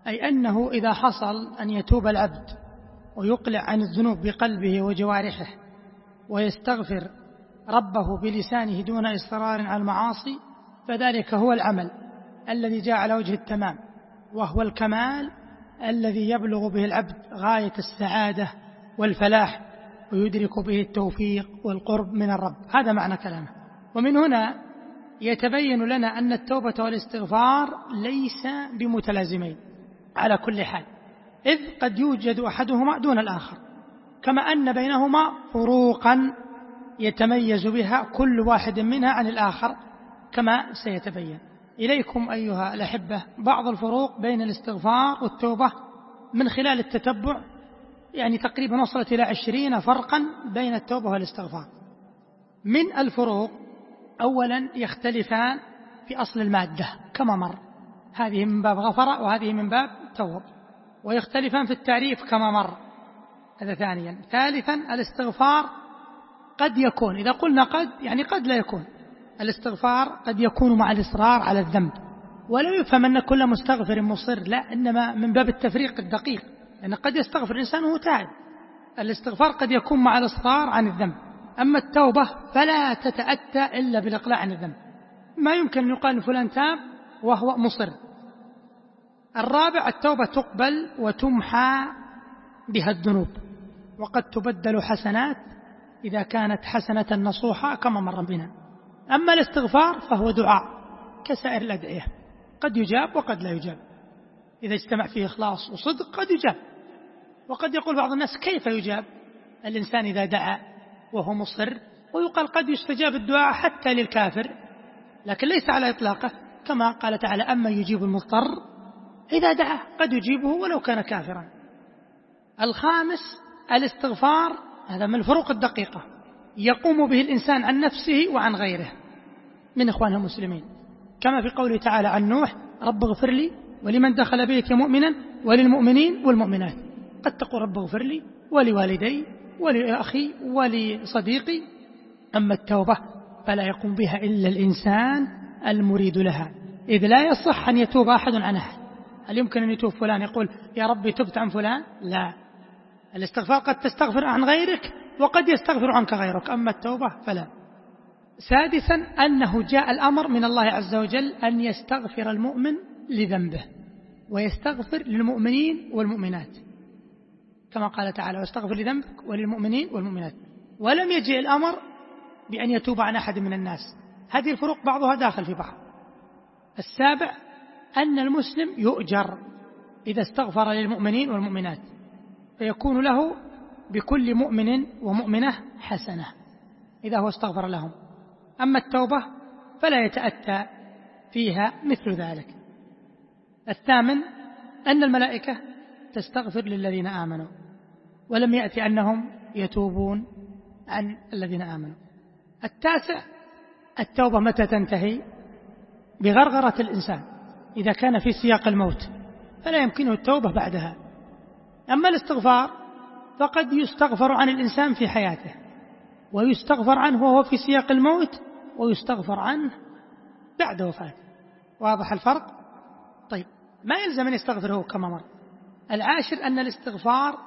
أي أنه إذا حصل أن يتوب العبد ويقلع عن الذنوب بقلبه وجوارحه ويستغفر ربه بلسانه دون إصرار على المعاصي، فذلك هو العمل الذي جاء على وجه التمام، وهو الكمال الذي يبلغ به العبد غاية السعادة والفلاح ويدرك به التوفيق والقرب من الرب. هذا معنى كلامه. ومن هنا يتبين لنا أن التوبة والاستغفار ليس بمتلازمين على كل حال، إذ قد يوجد أحدهما دون الآخر، كما أن بينهما فروقا يتميز بها كل واحد منها عن الآخر كما سيتبين. إليكم أيها الأحبة بعض الفروق بين الاستغفار والتوبة من خلال التتبع، يعني تقريبا وصلت إلى 20 فرقا بين التوبة والاستغفار. من الفروق: أولا يختلفان في أصل المادة كما مر، هذه من باب غفر وهذه من باب توب، ويختلفان في التعريف كما مر، هذا ثانيا. ثالثا الاستغفار قد يكون، إذا قلنا قد يعني قد لا يكون، الاستغفار قد يكون مع الإصرار على الذنب، ولا يفهم أن كل مستغفر مصر، لا، إنما من باب التفريق الدقيق، لأن قد يستغفر الإنسان وهو تائب. الاستغفار قد يكون مع الإصرار عن الذنب، أما التوبة فلا تتأتى إلا بالإقلاع عن الذنب، ما يمكن أن يقال فلان تاب وهو مصر. الرابع التوبة تقبل وتمحى بها الذنوب، وقد تبدل حسنات إذا كانت حسنة نصوحة كما مر بنا. أما الاستغفار فهو دعاء كسائر الأدعية، قد يجاب وقد لا يجاب، إذا اجتمع فيه إخلاص وصدق قد يجاب. وقد يقول بعض الناس كيف يجاب الإنسان إذا دعا وهو مصر، ويقال قد يستجاب الدعاء حتى للكافر، لكن ليس على إطلاقه، كما قال تعالى: أما يجيب المضطر إذا دعا، قد يجيبه ولو كان كافرا. الخامس الاستغفار، هذا من الفروق الدقيقة، يقوم به الإنسان عن نفسه وعن غيره من إخوانه المسلمين، كما في قوله تعالى عن نوح: رب اغفر لي ولمن دخل بيتي مؤمنا وللمؤمنين والمؤمنات. قد تقول رب اغفر لي ولوالدي ولأخي ولصديقي. أما التوبة فلا يقوم بها إلا الإنسان المريد لها، إذ لا يصح أن يتوب أحد عن أحد. هل يمكن أن يتوب فلان يقول يا ربي تبت عن فلان؟ لا، الاستغفار قد تستغفر عن غيرك وقد يستغفر عنك غيرك، أما التوبة فلا. سادسا أنه جاء الأمر من الله عز وجل أن يستغفر المؤمن لذنبه ويستغفر للمؤمنين والمؤمنات، كما قال تعالى: واستغفر لذنبك وللمؤمنين والمؤمنات. ولم يجئ الأمر بأن يتوب عن أحد من الناس. هذه الفروق بعضها داخل في بعض. السابع أن المسلم يؤجر إذا استغفر للمؤمنين والمؤمنات، فيكون له بكل مؤمن ومؤمنة حسنة إذا هو استغفر لهم. أما التوبة فلا يتأتى فيها مثل ذلك. الثامن أن الملائكة تستغفر للذين آمنوا، ولم يأتي أنهم يتوبون عن الذين آمنوا. التاسع التوبة متى تنتهي؟ بغرغرة الإنسان، إذا كان في سياق الموت فلا يمكنه التوبة بعدها. أما الاستغفار فقد يستغفر عن الإنسان في حياته، ويستغفر عنه وهو في سياق الموت، ويستغفر عنه بعد وفاته. واضح الفرق؟ طيب، ما يلزم أن يستغفره كما مر. العاشر أن الاستغفار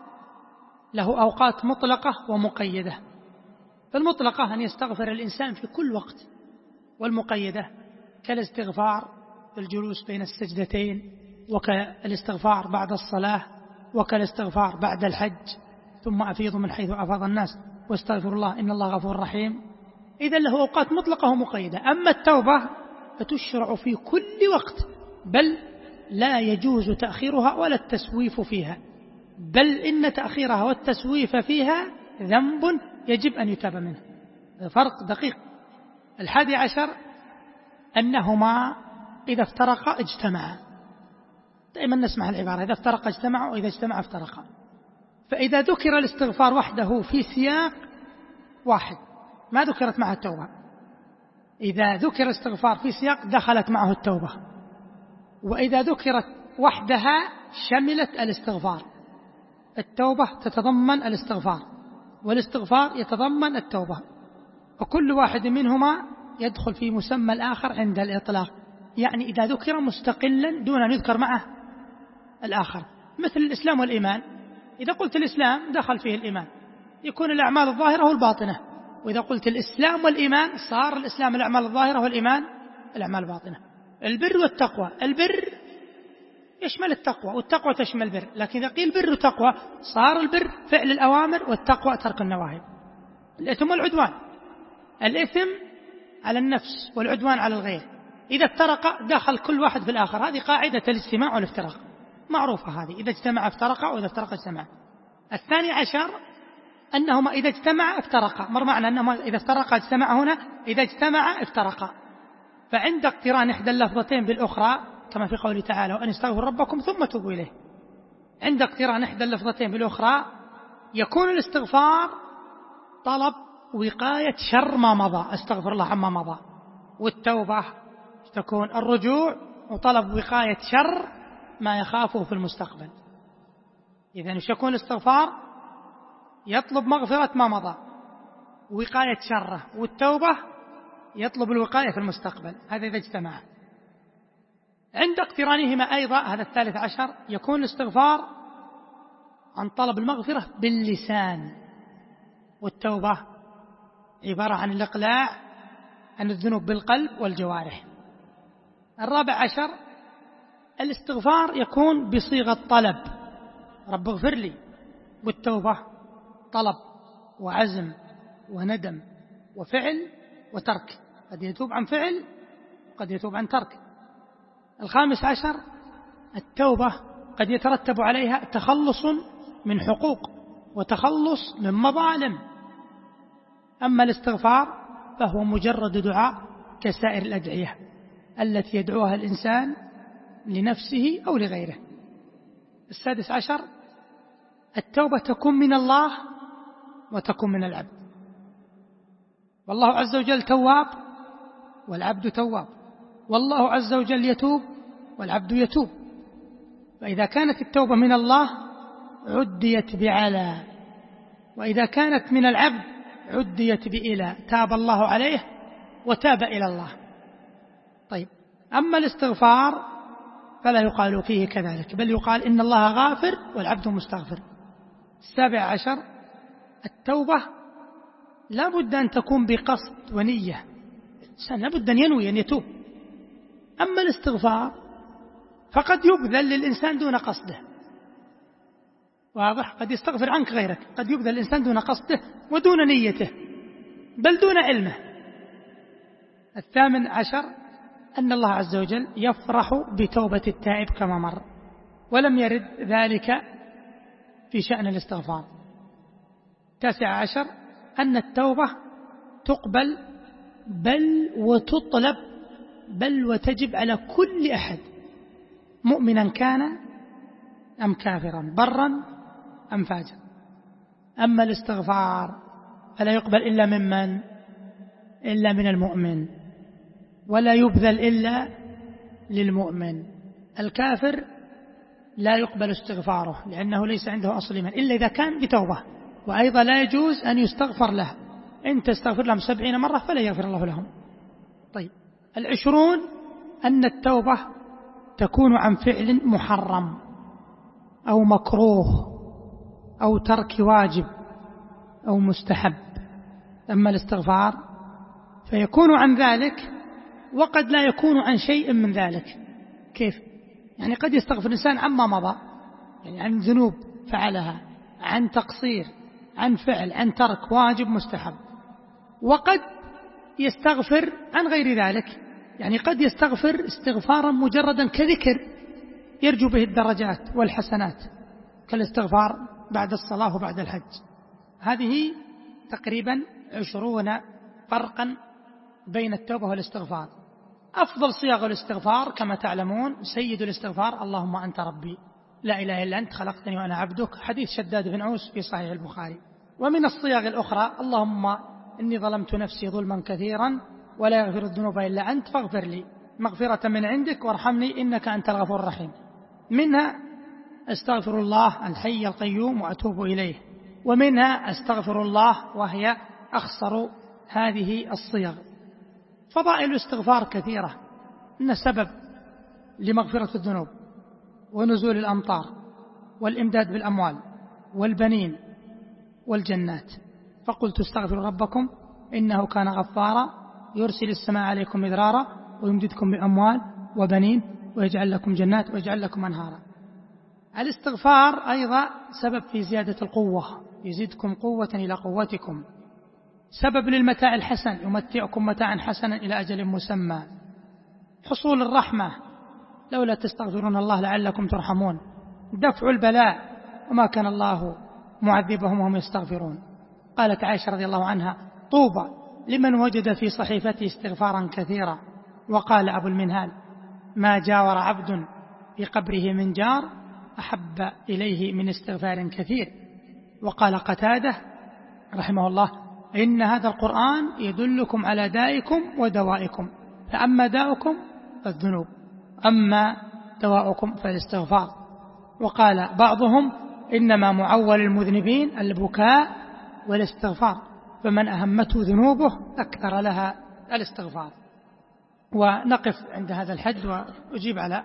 له أوقات مطلقة ومقيدة. فالمطلقة أن يستغفر الإنسان في كل وقت، والمقيدة كالاستغفار في الجلوس بين السجدتين، وكالاستغفار بعد الصلاة، وكالاستغفار بعد الحج: ثم أفيضوا من حيث أفاض الناس واستغفر الله إن الله غفور رحيم. إذا له أوقات مطلقة ومقيدة. أما التوبة فتشرع في كل وقت، بل لا يجوز تأخيرها ولا التسويف فيها، بل إن تأخيرها والتسويف فيها ذنب يجب أن يتاب منه. فرق دقيق. 11 أنهما إذا افترقا اجتمعا. دائما نسمع العبارة: إذا افترقا اجتمعوا، وإذا اجتمعا افترقا. فإذا ذكر الاستغفار وحده في سياق واحد ما ذكرت معه التوبة، إذا ذكر الاستغفار في سياق دخلت معه التوبة، وإذا ذكرت وحدها شملت الاستغفار. التوبة تتضمن الاستغفار، والاستغفار يتضمن التوبة، وكل واحد منهما يدخل في مسمى الآخر عند الإطلاق. يعني إذا ذكر مستقلا دون أن يذكر معه الآخر، مثل الإسلام والإيمان. إذا قلت الإسلام دخل فيه الإيمان، يكون الأعمال الظاهرة والباطنة. وإذا قلت الإسلام والإيمان صار الإسلام الأعمال الظاهرة والإيمان الأعمال الباطنة. البر والتقوى، البر يشمل التقوى والتقوى تشمل البر، لكن إذا قيل بر وتقوى صار البر فعل الأوامر والتقوى ترك النواهي. الإثم والعدوان، الإثم على النفس والعدوان على الغير، إذا افترق دخل كل واحد في الآخر. هذه قاعدة الاجتماع والافتراق معروفة، هذه إذا اجتمع افترق وإذا افترق اجتمع. 12 أنهما إذا اجتمع افترقا. مر معنا أنهما إذا افترقا اجتمع، هنا إذا اجتمع افترقا. فعند اقتران إحدى اللفظتين بالأخرى كما في قوله تعالى وأن استغفروا ربكم ثم توبوا إليه، عند اقتران إحدى اللفظتين بالأخرى يكون الاستغفار طلب وقاية شر ما مضى، استغفر الله عما مضى، والتوبة تكون الرجوع وطلب وقاية شر ما يخافه في المستقبل. إذن يكون الاستغفار يطلب مغفرة ما مضى وقاية شره، والتوبة يطلب الوقاية في المستقبل. هذا إذا اجتمع. عند اقترانهما أيضا، هذا 13، يكون الاستغفار عن طلب المغفرة باللسان، والتوبة عبارة عن الإقلاع عن الذنوب بالقلب والجوارح. 14 الاستغفار يكون بصيغة طلب، رب اغفر لي، والتوبة طلب وعزم وندم وفعل وترك، قد يتوب عن فعل وقد يتوب عن ترك. 15 التوبة قد يترتب عليها تخلص من حقوق وتخلص من مظالم. أما الاستغفار فهو مجرد دعاء كسائر الأدعية التي يدعوها الإنسان لنفسه أو لغيره. 16 التوبة تكون من الله وتكون من العبد، والله عز وجل تواب والعبد تواب، والله عز وجل يتوب والعبد يتوب. فإذا كانت التوبة من الله عديت بعلى، وإذا كانت من العبد عديت بإلى، تاب الله عليه وتاب إلى الله. طيب، أما الاستغفار فلا يقال فيه كذلك، بل يقال إن الله غافر والعبد مستغفر. 17 التوبة لا بد أن تكون بقصد ونية، لا بد أن ينوي أن يتوب. أما الاستغفار فقد يبذل للإنسان دون قصده، واضح؟ قد يستغفر عنك غيرك، قد يبذل الإنسان دون قصده ودون نيته بل دون علمه. 18 أن الله عز وجل يفرح بتوبة التائب كما مر، ولم يرد ذلك في شأن الاستغفار. 19 أن التوبة تقبل بل وتطلب بل وتجب على كل أحد، مؤمنا كان أم كافرا، برا أم فاجرا. أما الاستغفار فلا يقبل إلا ممن؟ إلا من المؤمن، ولا يبذل إلا للمؤمن. الكافر لا يقبل استغفاره لأنه ليس عنده أصل إيمان إلا إذا كان بتوبة، وأيضا لا يجوز أن يستغفر له، إن تستغفر لهم 70 مرة فلا يغفر الله لهم. طيب، 20 أن التوبة تكون عن فعل محرم أو مكروه أو ترك واجب أو مستحب. أما الاستغفار فيكون عن ذلك وقد لا يكون عن شيء من ذلك. كيف؟ يعني قد يستغفر الإنسان عما مضى، يعني عن ذنوب فعلها، عن تقصير، عن فعل، عن ترك واجب مستحب، وقد يستغفر عن غير ذلك، يعني قد يستغفر استغفارا مجردا كذكر يرجو به الدرجات والحسنات، كالاستغفار بعد الصلاة وبعد الحج. هذه تقريبا 20 فرقا بين التوبة والاستغفار. أفضل صيغ الاستغفار كما تعلمون سيد الاستغفار اللهم أنت ربي لا إله إلا أنت خلقتني وأنا عبدك، حديث شداد بن عوس في صحيح البخاري. ومن الصيغ الأخرى اللهم إني ظلمت نفسي ظلما كثيرا ولا يغفر الذنوب إلا أنت فاغفر لي مغفرة من عندك وارحمني إنك أنت الغفور الرحيم. منها أستغفر الله الحي القيوم وأتوب إليه، ومنها أستغفر الله وهي أخصر هذه الصيغ. فضائل الاستغفار كثيرة، إن سبب لمغفرة الذنوب، ونزول الأمطار والإمداد بالأموال والبنين والجنات. فقلت استغفروا ربكم إنه كان غفارا يرسل السماء عليكم مدرارا ويمددكم بأموال وبنين ويجعل لكم جنات ويجعل لكم أنهارا. الاستغفار أيضا سبب في زيادة القوة، يزيدكم قوة إلى قوتكم. سبب للمتاع الحسن، يمتعكم متاعا حسنا إلى أجل مسمى. حصول الرحمة، لولا تستغفرون الله لعلكم ترحمون. دفع البلاء، وما كان الله معذبهم وهم يستغفرون. قالت عائشة رضي الله عنها: طوبى لمن وجد في صحيفته استغفارا كثيرا. وقال أبو المنهال: ما جاور عبد في قبره من جار أحب إليه من استغفار كثير. وقال قتادة رحمه الله: إن هذا القرآن يدلكم على دائكم ودوائكم، فأما داؤكم فالذنوب، أما دواؤكم فالاستغفار. وقال بعضهم: إنما معول المذنبين البكاء والاستغفار، فمن أهمته ذنوبه أكثر لها الاستغفار. ونقف عند هذا الحد وأجيب على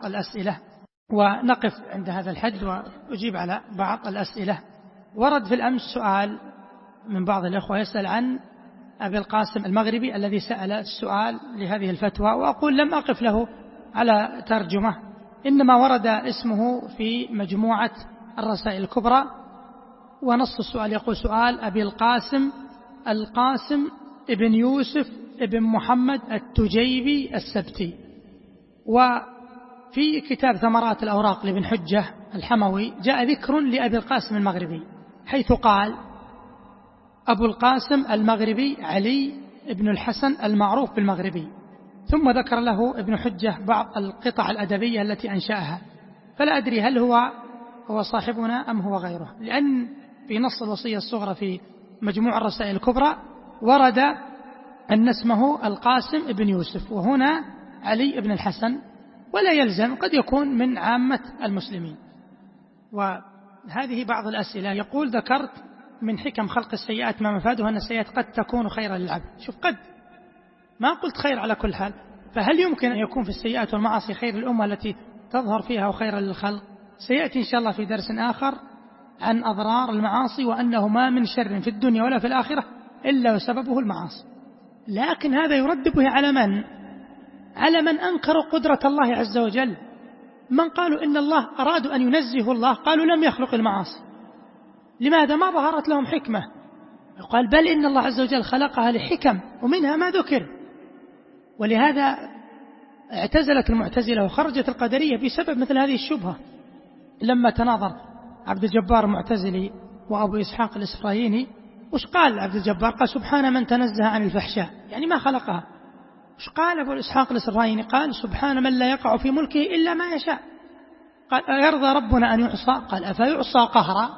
بعض الأسئلة. ورد في الأمس سؤال من بعض الأخوة يسأل عن أبي القاسم المغربي الذي سأل السؤال لهذه الفتوى، وأقول لم أقف له على ترجمة، إنما ورد اسمه في مجموعة الرسائل الكبرى. ونص السؤال يقول: سؤال أبي القاسم ابن يوسف ابن محمد التجيبي السبتي. وفي كتاب ثمرات الأوراق لابن حجة الحموي جاء ذكر لأبي القاسم المغربي، حيث قال: أبو القاسم المغربي علي ابن الحسن المعروف بالمغربي. ثم ذكر له ابن حجة بعض القطع الأدبية التي أنشأها، فلا أدري هل هو صاحبنا أم هو غيره، لأن في نص الوصية الصغرى في مجموع الرسائل الكبرى ورد أن اسمه القاسم ابن يوسف، وهنا علي ابن الحسن، ولا يلزم، قد يكون من عامة المسلمين. وهذه بعض الأسئلة. يقول: ذكرت من حكم خلق السيئات ما مفاده أن السيئات قد تكون خيرا للعبد. شوف، قد، ما قلت خير على كل حال. فهل يمكن أن يكون في السيئات والمعاصي خير للأمة التي تظهر فيها وخيرا للخلق؟ سيأتي إن شاء الله في درس آخر عن أضرار المعاصي، وأنه ما من شر في الدنيا ولا في الآخرة إلا وسببه المعاصي. لكن هذا يرد به على من أنكروا قدرة الله عز وجل. من قالوا إن الله أرادوا أن ينزهوا الله، قالوا لم يخلق المعاصي. لماذا؟ ما ظهرت لهم حكمة. قال: بل إن الله عز وجل خلقها لحكم ومنها ما ذكر. ولهذا اعتزلت المعتزلة وخرجت القدرية بسبب مثل هذه الشبهة. لما تناظر عبد الجبار المعتزلي وأبو إسحاق الإسفرايني، وش قال عبد الجبار؟ قال: سبحان من تنزه عن الفحشاء، يعني ما خلقها. وش قال أبو إسحاق الإسفرايني؟ قال: سبحان من لا يقع في ملكه إلا ما يشاء. قال: أيرضى ربنا أن يعصى؟ قال: أفيعصى قهرا؟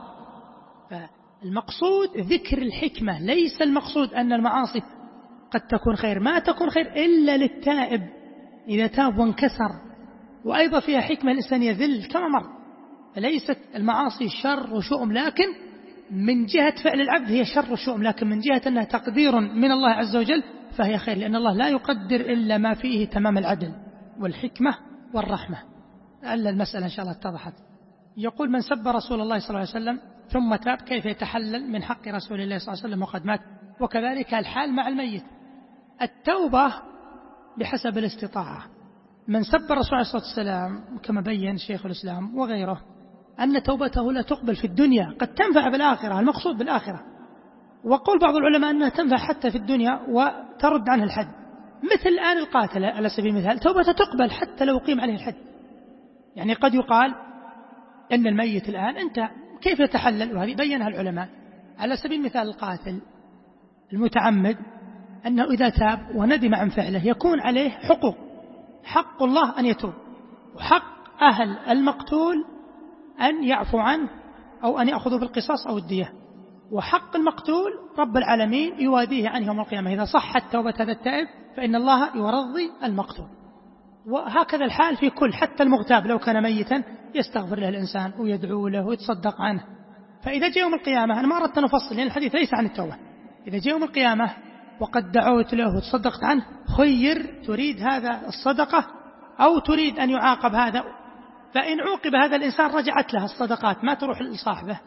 فالمقصود ذكر الحكمة، ليس المقصود أن المعاصي قد تكون خير، ما تكون خير إلا للتائب إذا تاب وانكسر. وأيضا فيها حكمة الإنسان يذل كما مر. فليست المعاصي شر وشؤم، لكن من جهة فعل العبد هي شر وشؤم، لكن من جهة أنها تقدير من الله عز وجل فهي خير، لأن الله لا يقدر إلا ما فيه تمام العدل والحكمة والرحمة. لعل المسألة إن شاء الله اتضحت. يقول: من سب رسول الله صلى الله عليه وسلم ثم تاب كيف يتحلل من حق رسول الله صلى الله عليه وسلم وقد مات؟ وكذلك الحال مع الميت. التوبة بحسب الاستطاعة. من سب الرسول عليه الصلاة والسلام كما بين شيخ الإسلام وغيره أن توبته لا تقبل في الدنيا، قد تنفع بالآخرة، المقصود بالآخرة. وقول بعض العلماء أنها تنفع حتى في الدنيا وترد عنه الحد. مثل الآن القاتل على سبيل المثال توبته تقبل حتى لو قيم عليه الحد. يعني قد يقال أن الميت الآن أنت كيف يتحلل، وهذه بينها العلماء. على سبيل المثال القاتل المتعمد أنه إذا تاب وندم عن فعله يكون عليه حقوق، حق الله أن يتوب، وحق أهل المقتول أن يعفو عنه أو أن يأخذوا بالقصاص أو الدية، وحق المقتول رب العالمين يواديه عنه يوم القيامة. إذا صحت توبة هذا التائب فإن الله يرضي المقتول. وهكذا الحال في كل، حتى المغتاب لو كان ميتا يستغفر له الإنسان ويدعو له ويتصدق عنه. فإذا جاء يوم القيامة، أنا ما أردت أن أفصل لأن الحديث ليس عن التوبة، إذا جاء يوم القيامة وقد دعوت له وتصدقت عنه، خير تريد هذا الصدقة أو تريد أن يعاقب هذا، فإن عوقب هذا الإنسان رجعت له الصدقات، ما تروح لصاحبه،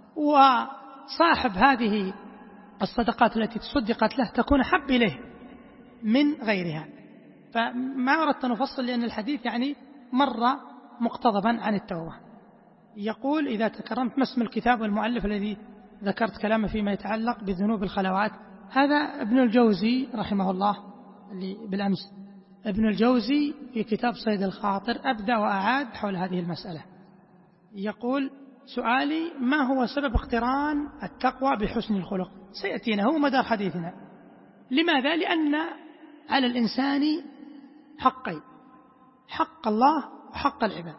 وصاحب هذه الصدقات التي تصدقت له تكون أحب إليه من غيرها. فما أردت أن أفصل لأن الحديث يعني مرة مقتضبا عن التوبة. يقول: إذا تكرمت، ما اسم الكتاب والمؤلف الذي ذكرت كلامه فيما يتعلق بذنوب الخلوات؟ هذا ابن الجوزي رحمه الله، اللي بالأمس ابن الجوزي في كتاب صيد الخاطر أبدأ وأعاد حول هذه المسألة. يقول: سؤالي: ما هو سبب اقتران التقوى بحسن الخلق؟ سيأتينا، هو مدار حديثنا. لماذا؟ لأن على الإنسان حقين: حق الله وحق العباد.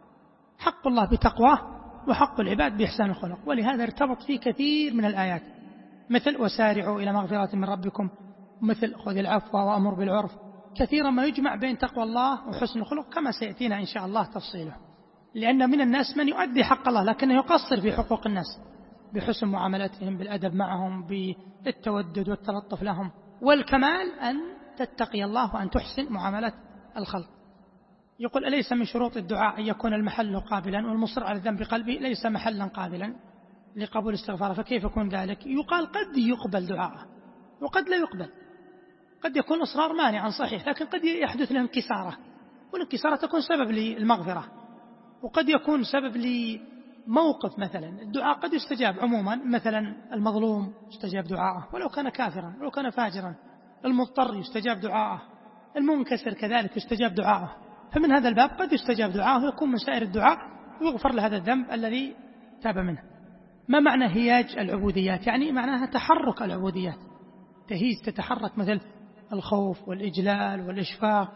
حق الله بتقواه، وحق العباد بإحسان الخلق، ولهذا ارتبط فيه كثير من الآيات، مثل وسارعوا إلى مغفرة من ربكم، مثل خذ العفو وأمر بالعرف. كثيرا ما يجمع بين تقوى الله وحسن الخلق، كما سيأتينا إن شاء الله تفصيله. لأن من الناس من يؤدي حق الله لكنه يقصر في حقوق الناس بحسن معاملتهم، بالأدب معهم، بالتودد والتلطف لهم. والكمال أن تتقي الله وأن تحسن معاملة الخلق. يقول: أليس من شروط الدعاء أن يكون المحل قابلا، والمصر على الذنب قلبه ليس محلا قابلا لقبول الاستغفار، فكيف يكون ذلك؟ يقال: قد يقبل دعاءه وقد لا يقبل. قد يكون إصرار مانعا صحيح، لكن قد يحدث له انكسارة، والانكسارة تكون سبب للمغفرة، وقد يكون سبب لموقف. مثلا الدعاء قد يستجاب عموما، مثلا المظلوم يستجاب دعاءه ولو كان كافرا ولو كان فاجرا، المضطر يستجاب دعاءه، المنكسر كذلك يستجاب دعاءه. فمن هذا الباب قد يستجاب دعاءه ويكون من سائر الدعاء ويغفر له هذا الذنب الذي تاب منه. ما معنى هياج العبوديات؟ يعني معناها تحرك العبوديات، تهيج، تتحرك، مثل الخوف والإجلال والإشفاق.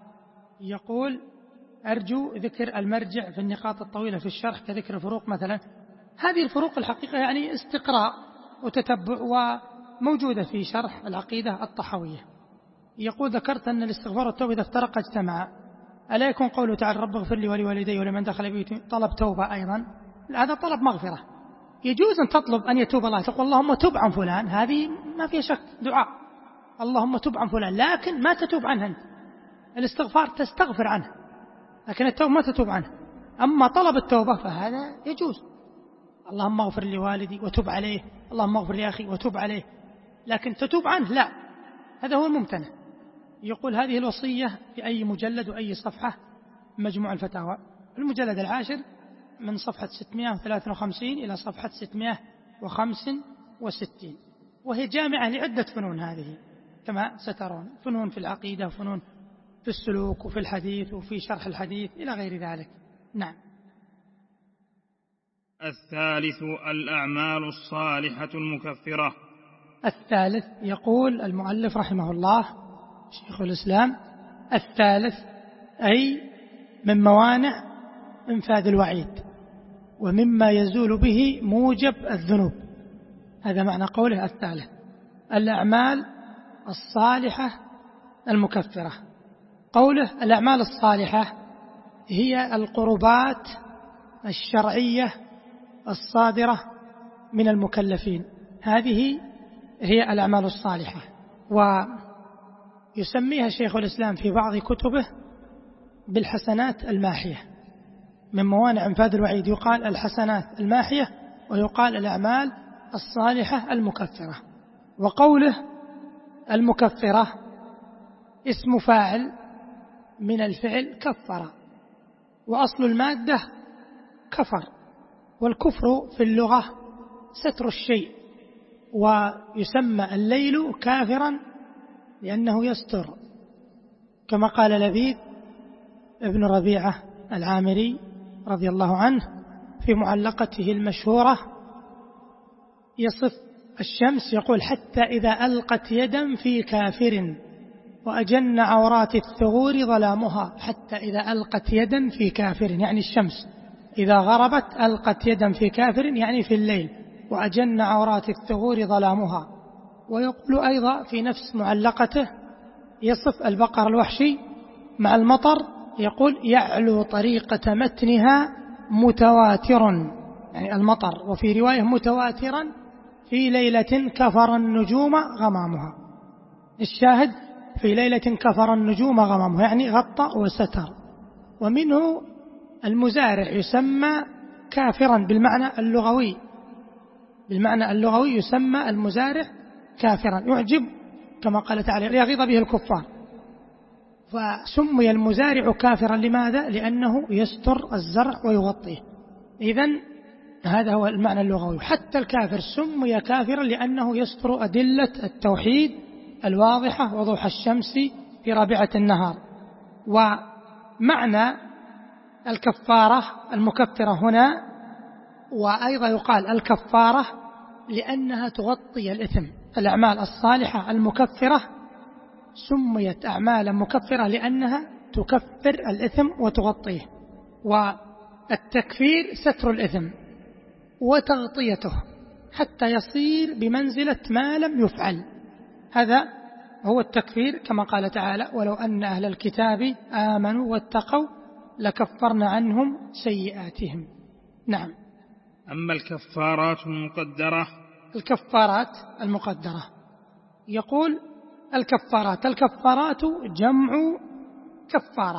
يقول: أرجو ذكر المرجع في النقاط الطويلة في الشرح كذكر الفروق مثلا. هذه الفروق الحقيقة يعني استقراء وتتبع، وموجودة في شرح العقيدة الطحوية. يقول: ذكرت أن الاستغفار والتوبة إذا افترقا اجتمعا، ألا يكون قوله تعالى رب اغفر لي ولوالدي ولمن دخل بيتي طلب توبة أيضا؟ هذا طلب مغفرة. يجوز أن تطلب أن يتوب الله، تقول اللهم تب عن فلان، هذه ما فيها شك دعاء، اللهم تب عن فلان، لكن ما تتوب عنه أنت. الاستغفار تستغفر عنه، لكن التوبة ما تتوب عنه. أما طلب التوبة فهذا يجوز، اللهم اغفر لوالدي وتب عليه، اللهم اغفر لأخي وتب عليه، لكن تتوب عنه لا، هذا هو الممتنع. يقول: هذه الوصية في أي مجلد وأي صفحة؟ مجموع الفتاوى المجلد 10 من صفحة 653 إلى صفحة 665، وهي جامعة لعدة فنون هذه كما سترون، فنون في العقيدة وفنون في السلوك وفي الحديث وفي شرح الحديث إلى غير ذلك. نعم. الثالث: الأعمال الصالحة المكفرة. الثالث، يقول المؤلف رحمه الله شيخ الإسلام: الثالث أي من موانع انفاذ الوعيد ومما يزول به موجب الذنوب. هذا معنى قوله الثالث: الأعمال الصالحة المكفرة. قوله الأعمال الصالحة هي القربات الشرعية الصادرة من المكلفين، هذه هي الأعمال الصالحة. ويسميها شيخ الإسلام في بعض كتبه بالحسنات الماحية. من موانع انفاذ الوعيد يقال الحسنات الماحية، ويقال الأعمال الصالحة المكفرة. وقوله المكفرة اسم فاعل من الفعل كفر، وأصل المادة كفر، والكفر في اللغة ستر الشيء، ويسمى الليل كافرا لأنه يستر، كما قال لبيد ابن ربيعة العامري رضي الله عنه في معلقته المشهورة، يصف الشمس يقول: حتى إذا ألقت يدا في كافر وأجن عورات الثغور ظلامها. حتى إذا ألقت يدا في كافر يعني الشمس إذا غربت ألقت يدا في كافر يعني في الليل، وأجن عورات الثغور ظلامها. ويقول أيضا في نفس معلقته يصف البقر الوحشي مع المطر، يقول: يعلو طريقة متنها متواتر، يعني المطر، وفي رواية متواترا في ليلة كفر النجوم غمامها. الشاهد في ليلة كفر النجوم غمامها يعني غطى وستر. ومنه المزارع يسمى كافرا بالمعنى اللغوي، بالمعنى اللغوي يسمى المزارع كافرا، يعجب كما قال تعالى ليغيظ به الكفار. فسمي المزارع كافرا لماذا؟ لأنه يستر الزرع ويغطيه. إذن هذا هو المعنى اللغوي. حتى الكافر سمي كافرا لأنه يستر أدلة التوحيد الواضحة وضوح الشمس في رابعة النهار. ومعنى الكفارة المكفرة هنا، وأيضا يقال الكفارة لأنها تغطي الإثم. الأعمال الصالحة المكفرة سميت أعمالا مكفرة لأنها تكفر الإثم وتغطيه. والتكفير ستر الإثم وتغطيته حتى يصير بمنزلة ما لم يفعل. هذا هو التكفير كما قال تعالى ولو أن أهل الكتاب آمنوا واتقوا لكفرنا عنهم سيئاتهم. نعم. أما الكفارات المقدرة، الكفارات المقدرة يقول الكفارات جمع كفارة،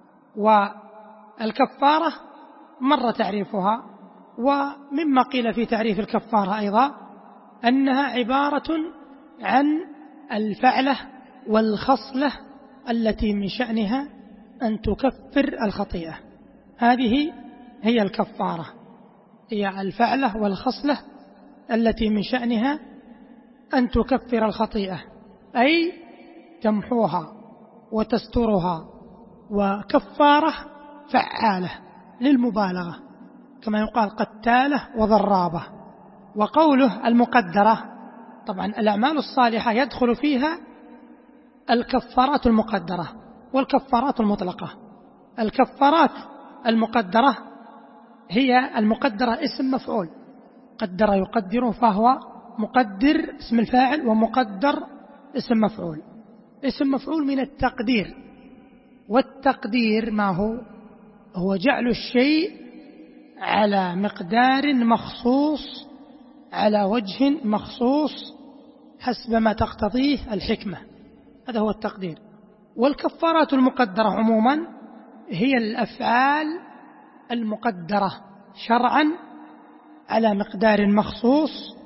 والكفارة مر تعريفها. ومما قيل في تعريف الكفارة أيضا أنها عبارة عن الفعلة والخصلة التي من شأنها أن تكفر الخطيئة. هذه هي الكفارة، هي الفعلة والخصلة التي من شأنها أن تكفر الخطيئة، أي تمحوها وتسترها. وكفارة فعالة للمبالغة كما يقال قتالة وضرابة. وقوله المقدرة، طبعا الأعمال الصالحة يدخل فيها الكفارات المقدرة والكفارات المطلقة. الكفارات المقدرة هي المقدرة اسم مفعول، قدر يقدر، فهو مقدر اسم الفاعل ومقدر اسم مفعول. اسم مفعول من التقدير، والتقدير ما هو جعل الشيء على مقدار مخصوص على وجه مخصوص حسب ما تقتضيه الحكمة. هذا هو التقدير. والكفارات المقدرة عموما هي الأفعال المقدرة شرعا على مقدار مخصوص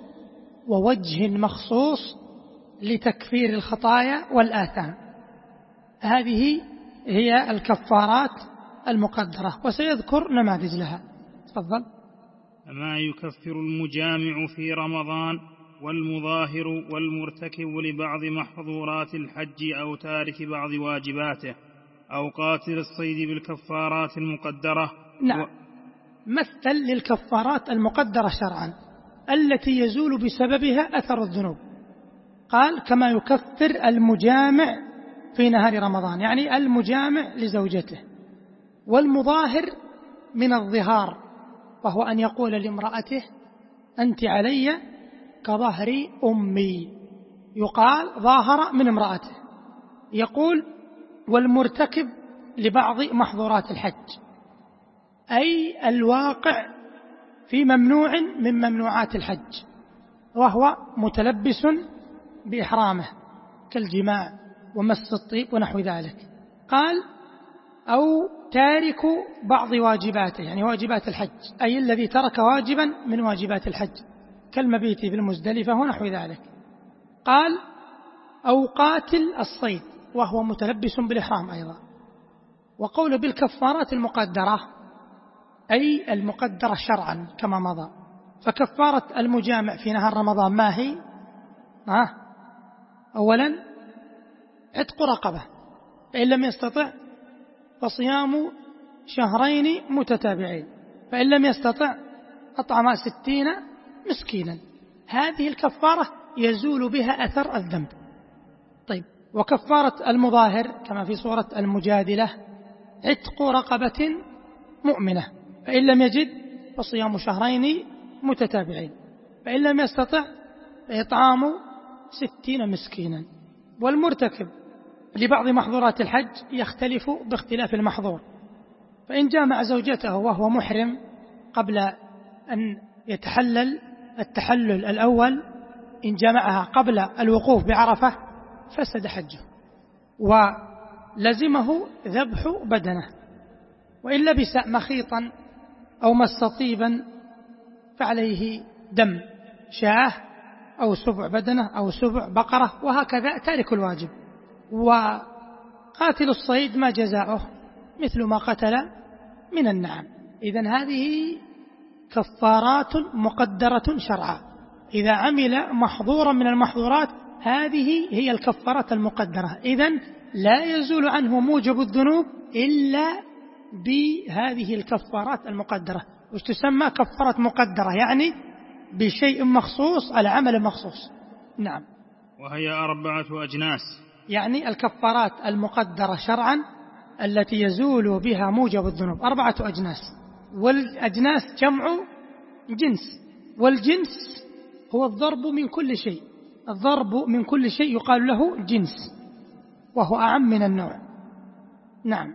ووجه مخصوص لتكفير الخطايا والآثام. هذه هي الكفارات المقدرة، وسيذكر نماذج لها. تفضل. ما يكفر المجامع في رمضان والمظاهر والمرتكب لبعض محظورات الحج أو تارك بعض واجباته أو قاتل الصيد بالكفارات المقدرة. نعم. مثل للكفارات المقدرة شرعا التي يزول بسببها أثر الذنوب. قال كما يكفر المجامع في نهار رمضان، يعني المجامع لزوجته. والمظاهر من الظهار، وهو أن يقول لامرأته أنت علي كظهر أمي، يقال ظاهر من امرأته. يقول والمرتكب لبعض محظورات الحج، أي الواقع في ممنوع من ممنوعات الحج، وهو متلبس بإحرامه كالجماع ومس الطيب ونحو ذلك. قال أو تارك بعض واجباته، يعني واجبات الحج، أي الذي ترك واجبا من واجبات الحج كالمبيت في المزدلفة ونحو ذلك. قال أو قاتل الصيد، وهو متلبس بالإحرام أيضا. وقول بالكفارات المقدرة أي المقدرة شرعا كما مضى. فكفارة المجامع في نهار رمضان ما هي؟ أولا عتق رقبة، فإن لم يستطع فصيام شهرين متتابعين، فإن لم يستطع أطعم 60 مسكينا. هذه الكفارة يزول بها أثر الذنب. طيب، وكفارة المظاهر كما في سورة المجادلة عتق رقبة مؤمنة، فإن لم يجد فصيام شهرين متتابعين، فإن لم يستطع فإطعام 60 مسكينا. والمرتكب لبعض محظورات الحج يختلف باختلاف المحظور، فإن جامع زوجته وهو محرم قبل أن يتحلل التحلل الأول، إن جامعها قبل الوقوف بعرفة فسد حجه ولزمه ذبح بدنه، وإن لبس مخيطا أو مس طيبا فعليه دم شاه أو سبع بدنة أو سبع بقرة، وهكذا تارك الواجب. وقاتل الصيد ما جزاؤه؟ مثل ما قتل من النعم. إذن هذه كفارات مقدرة شرعا، إذا عمل محظورا من المحظورات هذه هي الكفارة المقدرة. إذن لا يزول عنه موجب الذنوب إلا بهذه الكفارات المقدرة. وش تسمى كفارة مقدرة؟ يعني بشيء مخصوص على عمل مخصوص. نعم. وهي 4 أجناس، يعني الكفارات المقدرة شرعا التي يزول بها موجب الذنوب 4 أجناس. والأجناس جمع جنس، والجنس هو الضرب من كل شيء. الضرب من كل شيء يقال له جنس، وهو أعم من النوع. نعم.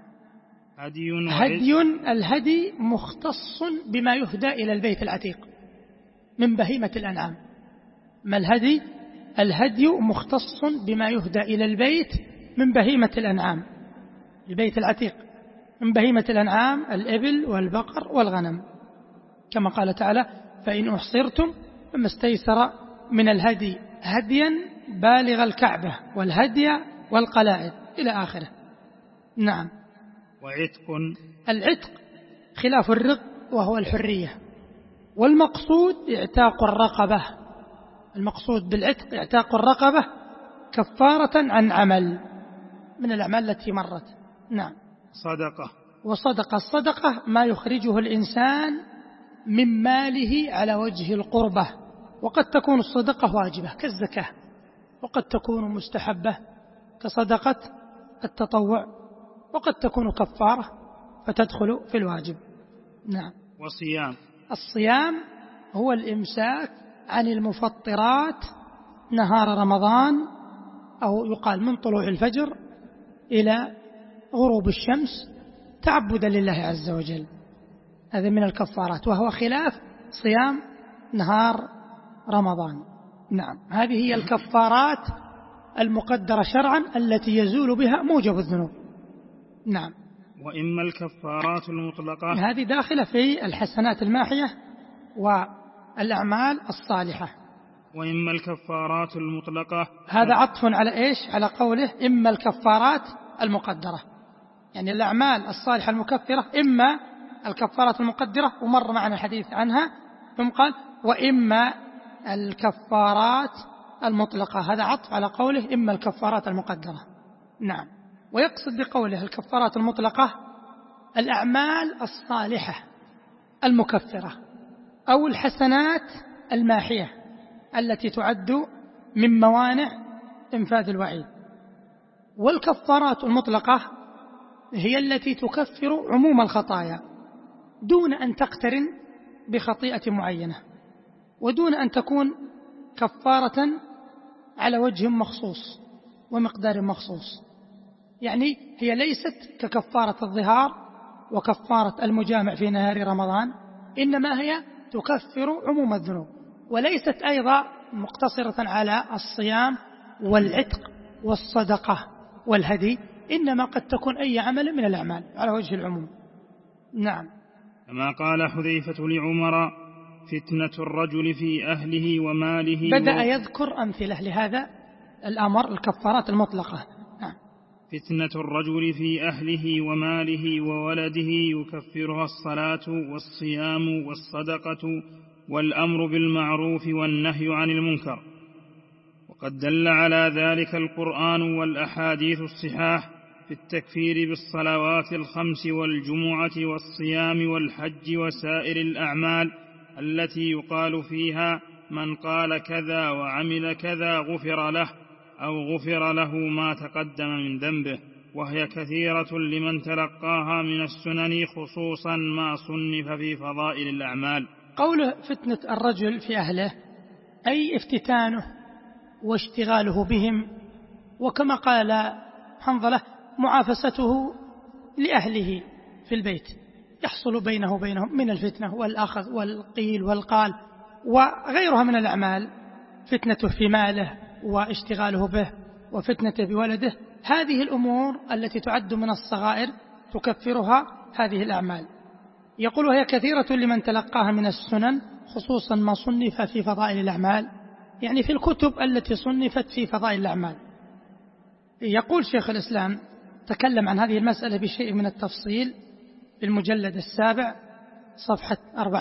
الهدي مختص بما يهدى إلى البيت العتيق من بهيمة الأنعام. ما الهدي مختص بما يهدى إلى البيت من بهيمة الأنعام. البيت العتيق من بهيمة الأنعام الإبل والبقر والغنم، كما قال تعالى: فإن أحصرتم فما استيسر من الهدي هديا بالغ الكعبة والهدي والقلائد إلى آخره. نعم. العتق خلاف الرق وهو الحرية، والمقصود اعتاق الرقبة. المقصود بالعتق اعتاق الرقبة كفارة عن عمل من الأعمال التي مرت. نعم. الصدقة ما يخرجه الإنسان من ماله على وجه القربة، وقد تكون الصدقة واجبة كالزكاة، وقد تكون مستحبة كصدقة التطوع، وقد تكون كفارة فتدخل في الواجب. نعم. الصيام هو الإمساك عن المفطرات نهار رمضان، أو يقال من طلوع الفجر إلى غروب الشمس تعبدا لله عز وجل. هذا من الكفارات، وهو خلاف صيام نهار رمضان. نعم. هذه هي الكفارات المقدرة شرعا التي يزول بها موجب الذنوب. نعم. وإما الكفارات المطلقة، هذه داخلة في الحسنات الماحية والأعمال الصالحة. وإما الكفارات المطلقة، هذا عطف على إيش؟ على قوله إما الكفارات المقدرة، يعني الأعمال الصالحة المكفرة إما الكفارات المقدرة، ومر معنا الحديث عنها، ثم قال وإما الكفارات المطلقة. هذا عطف على قوله إما الكفارات المقدرة. نعم. ويقصد بقوله الكفارات المطلقة الأعمال الصالحة المكفرة أو الحسنات الماحية التي تعد من موانع إنفاذ الوعيد. والكفارات المطلقة هي التي تكفر عموم الخطايا دون أن تقترن بخطيئة معينة، ودون أن تكون كفارة على وجه مخصوص ومقدار مخصوص. يعني هي ليست ككفارة الظهار وكفارة المجامع في نهار رمضان، إنما هي تكفر عموم الذنوب، وليست أيضا مقتصرة على الصيام والعتق والصدقة والهدي، إنما قد تكون أي عمل من الأعمال على وجه العموم. نعم. كما قال حذيفة لعمر: فتنة الرجل في أهله وماله. بدأ يذكر أمثلة لهذا الأمر، الكفارات المطلقة. نعم. فتنة الرجل في أهله وماله وولده يكفرها الصلاة والصيام والصدقة والأمر بالمعروف والنهي عن المنكر. وقد دل على ذلك القرآن والأحاديث الصحاح في التكفير بالصلوات الخمس والجمعة والصيام والحج وسائر الأعمال التي يقال فيها من قال كذا وعمل كذا غفر له، أو غفر له ما تقدم من ذنبه، وهي كثيرة لمن تلقاها من السنن، خصوصا ما صنف في فضائل الأعمال. قوله فتنة الرجل في أهله أي افتتانه واشتغاله بهم، وكما قال حنظلة معافسته لأهله في البيت، يحصل بينه وبينهم من الفتنة والأخذ والقيل والقال وغيرها من الأعمال، فتنته في ماله واشتغاله به وفتنته بولده. هذه الأمور التي تعد من الصغائر تكفرها هذه الأعمال. يقول وهي كثيرة لمن تلقاها من السنن، خصوصا ما صنف في فضائل الأعمال، يعني في الكتب التي صنفت في فضائل الأعمال. يقول شيخ الإسلام تكلم عن هذه المسألة بشيء من التفصيل في المجلد 7 صفحة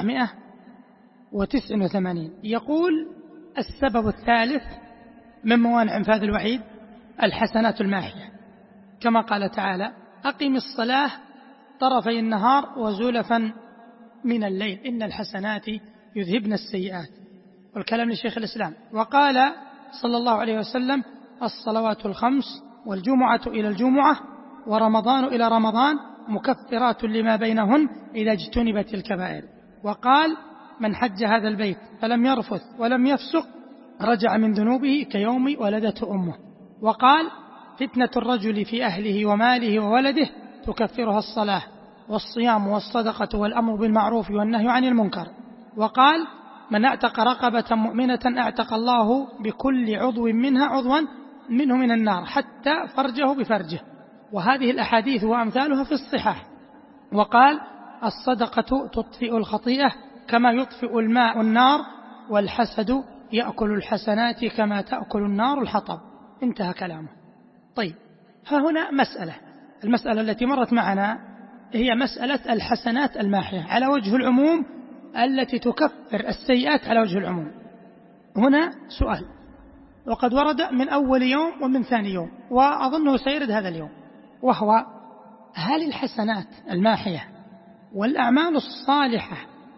489. يقول السبب الثالث من موانع انفاذ الوعيد الحسنات الماحية، كما قال تعالى أقم الصلاة طرفي النهار وزلفا من الليل إن الحسنات يذهبن السيئات، والكلام لشيخ الإسلام. وقال صلى الله عليه وسلم الصلوات الخمس والجمعة إلى الجمعة ورمضان إلى رمضان مكفرات لما بينهن إذا اجتنبت الكبائر. وقال من حج هذا البيت فلم يرفث ولم يفسق رجع من ذنوبه كيوم ولدته أمه. وقال فتنة الرجل في أهله وماله وولده تكفرها الصلاة والصيام والصدقة والأمر بالمعروف والنهي عن المنكر. وقال من اعتق رقبة مؤمنة اعتق الله بكل عضو منها عضوا منه من النار حتى فرجه بفرجه. وهذه الأحاديث وأمثالها في الصحاح. وقال الصدقة تطفئ الخطيئة كما يطفئ الماء النار والحسد يأكل الحسنات كما تأكل النار الحطب. انتهى كلامه. طيب، ها هنا المسألة التي مرت معنا هي مسألة الحسنات الماحية على وجه العموم التي تكفر السيئات على وجه العموم. هنا سؤال وقد ورد من أول يوم ومن ثاني يوم وأظنه سيرد هذا اليوم، وهو هل الحسنات الماحية والأعمال الصالحة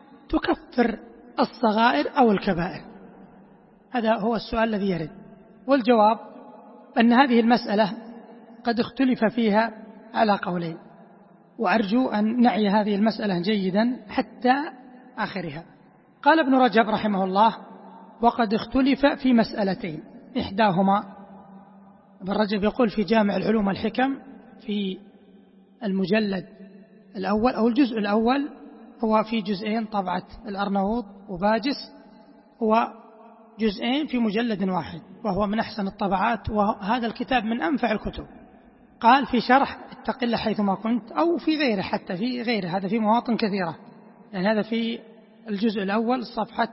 تكفر الصغائر أو الكبائر؟ هذا هو السؤال الذي يرد. والجواب أن هذه المسألة قد اختلف فيها على قولين، وأرجو أن نعي هذه المسألة جيدا حتى آخرها. قال ابن رجب رحمه الله وقد اختلف في مسألتين، إحداهما ابن رجب يقول في جامع العلوم والحكم في المجلد الأول أو الجزء الأول، هو في جزئين طبعة الأرناؤوط وباجس، هو جزئين في مجلد واحد وهو من أحسن الطبعات، وهذا الكتاب من أنفع الكتب. قال في شرح اتق الله حيثما كنت، أو في غيره، حتى في غيره، هذا في مواطن كثيرة، يعني هذا في الجزء الأول صفحة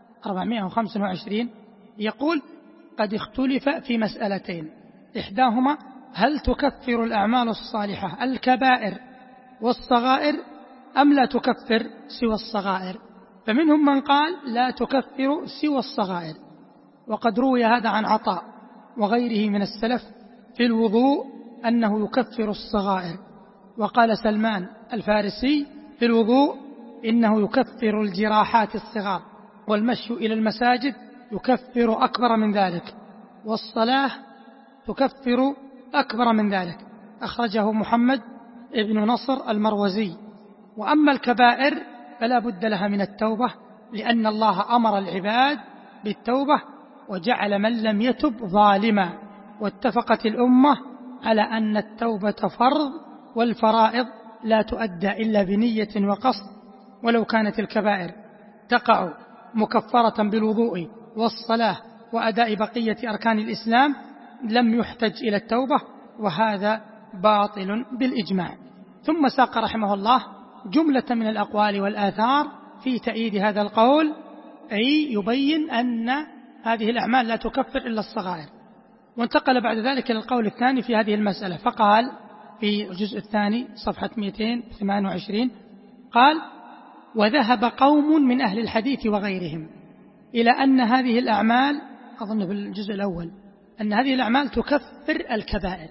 425 يقول قد اختلف في مسألتين، إحداهما هل تكفر الأعمال الصالحة الكبائر والصغائر أم لا تكفر سوى الصغائر؟ فمنهم من قال لا تكفر سوى الصغائر، وقد روي هذا عن عطاء وغيره من السلف في الوضوء أنه يكفر الصغائر. وقال سلمان الفارسي في الوضوء إنه يكفر الجراحات الصغار، والمشي إلى المساجد يكفر أكبر من ذلك، والصلاة تكفر أكبر من ذلك. أخرجه محمد ابن نصر المروزي. وأما الكبائر فلا بد لها من التوبة، لأن الله أمر العباد بالتوبة وجعل من لم يتب ظالما. واتفقت الأمة على أن التوبة فرض، والفرائض لا تؤدى إلا بنية وقصد. ولو كانت الكبائر تقع مكفرة بالوضوء والصلاة وأداء بقية أركان الإسلام لم يحتج إلى التوبة، وهذا باطل بالإجماع. ثم ساق رحمه الله جملة من الأقوال والآثار في تأييد هذا القول، أي يبين أن هذه الأعمال لا تكفر إلا الصغائر. وانتقل بعد ذلك إلى القول الثاني في هذه المسألة، فقال في الجزء الثاني صفحة 228 قال وذهب قوم من أهل الحديث وغيرهم إلى أن هذه الأعمال، أظن في الجزء الأول، أن هذه الأعمال تكفر الكبائر.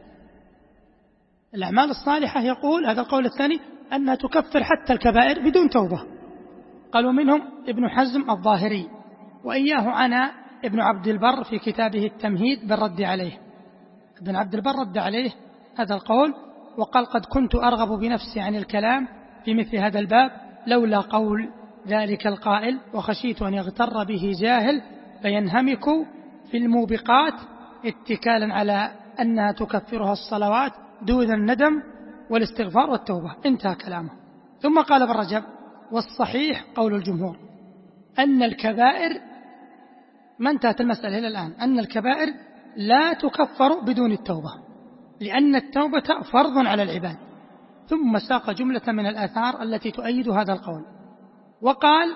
الأعمال الصالحة يقول هذا القول الثاني أنها تكفر حتى الكبائر بدون توبة. قال ومنهم ابن حزم الظاهري، وإياه عنا ابن عبد البر في كتابه التمهيد بالرد عليه. ابن عبد البر رد عليه هذا القول وقال قد كنت أرغب بنفسي عن الكلام في مثل هذا الباب لولا قول ذلك القائل، وخشيت أن يغتر به جاهل فينهمك في الموبقات اتكالا على أنها تكفرها الصلوات دون الندم والاستغفار والتوبة. انتهى كلامه. ثم قال ابن رجب والصحيح قول الجمهور أن الكبائر، ما انتهت المسألة إلى الآن، أن الكبائر لا تكفر بدون التوبة، لأن التوبة فرض على العباد، ثم ساق جملة من الآثار التي تؤيد هذا القول، وقال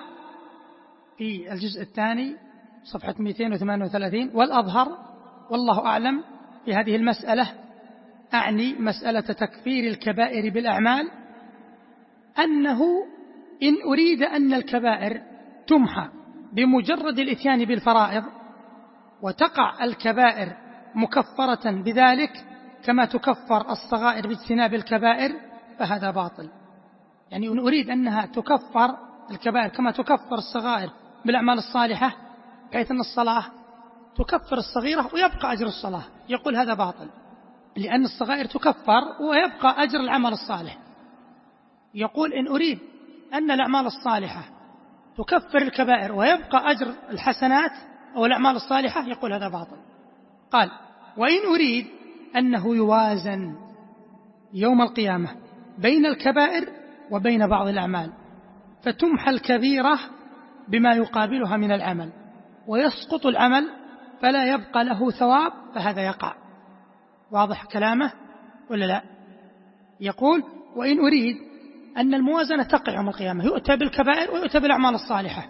في الجزء الثاني صفحة 238: والأظهر والله أعلم في هذه المسألة، أعني مسألة تكفير الكبائر بالأعمال، أنه إن أريد أن الكبائر تمحى بمجرد الإتيان بالفرائض، وتقع الكبائر مكفرة بذلك كما تكفر الصغائر باجتناب الكبائر، فهذا باطل. يعني إن أريد أنها تكفر الكبائر كما تكفر الصغائر بالأعمال الصالحة، بحيث أن الصلاة تكفر الصغيرة ويبقى أجر الصلاة، يقول هذا باطل، لأن الصغائر تكفر ويبقى أجر العمل الصالح. يقول إن أريد أن الأعمال الصالحة تكفر الكبائر ويبقى أجر الحسنات أو الأعمال الصالحة، يقول هذا باطل. قال: وإن أريد أنه يوازن يوم القيامة بين الكبائر وبين بعض الأعمال، فتمحى الكبيرة بما يقابلها من العمل، ويسقط العمل فلا يبقى له ثواب، فهذا يقع. واضح كلامه ولا لا؟ يقول: وإن أريد أن الموازنة تقع يوم القيامة، يؤتى بالكبائر ويؤتى بالأعمال الصالحة،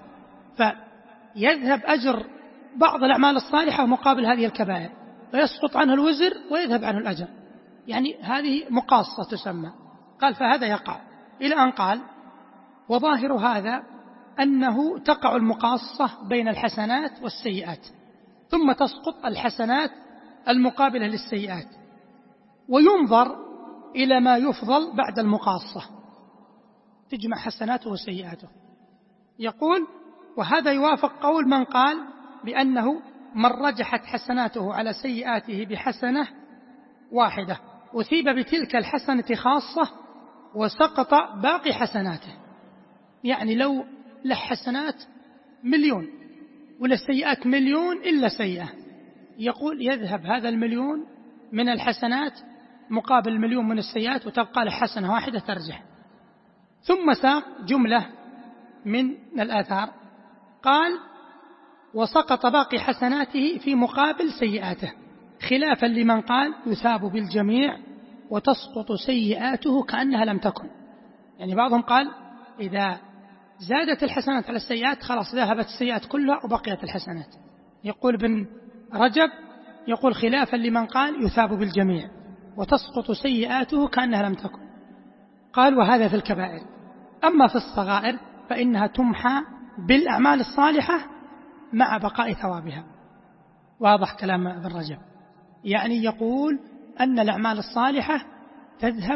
فيذهب أجر بعض الأعمال الصالحة مقابل هذه الكبائر، ويسقط عنه الوزر ويذهب عنه الأجر، يعني هذه مقاصة تسمى. قال: فهذا يقع، إلى أن قال: وظاهر هذا أنه تقع المقاصة بين الحسنات والسيئات، ثم تسقط الحسنات المقابلة للسيئات، وينظر إلى ما يفضل بعد المقاصة، تجمع حسناته وسيئاته. يقول: وهذا يوافق قول من قال بأنه من رجحت حسناته على سيئاته بحسنة واحدة أثيب بتلك الحسنة خاصة وسقط باقي حسناته. يعني لو له حسنات 1,000,000 وللسيئات 1,000,000 إلا سيئة، يقول يذهب هذا 1,000,000 من الحسنات مقابل 1,000,000 من السيئات، وتبقى له حسنة واحدة ترجح. ثم ساق جملة من الآثار، قال: وسقط باقي حسناته في مقابل سيئاته، خلافا لمن قال يثاب بالجميع وتسقط سيئاته كأنها لم تكن. يعني بعضهم قال إذا زادت الحسنات على السيئات خلاص ذهبت السيئات كلها وبقيت الحسنات. يقول ابن رجب، يقول خلافا لمن قال يثاب بالجميع وتسقط سيئاته كأنها لم تكن. قال: وهذا في الكبائر. أما في الصغائر فإنها تمحى بالأعمال الصالحة مع بقاء ثوابها. واضح كلام ابن رجب؟ يعني يقول أن الأعمال الصالحة تذهب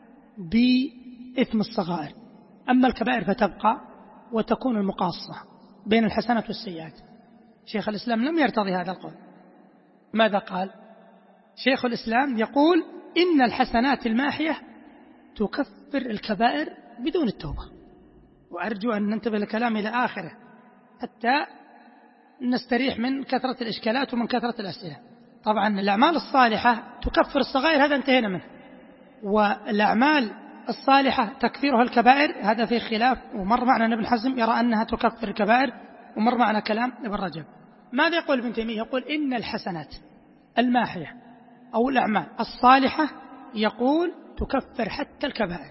بإثم الصغائر، أما الكبائر فتبقى وتكون المقاصة بين الحسنات والسيئات. شيخ الإسلام لم يرتضي هذا القول. ماذا قال؟ شيخ الإسلام يقول إن الحسنات الماحية تكفر الكبائر بدون التوبة. وأرجو أن ننتبه لكلام إلى آخره حتى نستريح من كثرة الإشكالات ومن كثرة الأسئلة. طبعا الأعمال الصالحة تكفر الصغائر، هذا انتهينا منه، والأعمال الصالحة تكفيرها الكبائر هذا فيه خلاف، ومر معنا ابن حزم يرى أنها تكفر الكبائر، ومر معنا كلام ابن رجب. ماذا يقول ابن تيمية؟ يقول إن الحسنات الماحية أو الأعمال الصالحة يقول تكفر حتى الكبائر.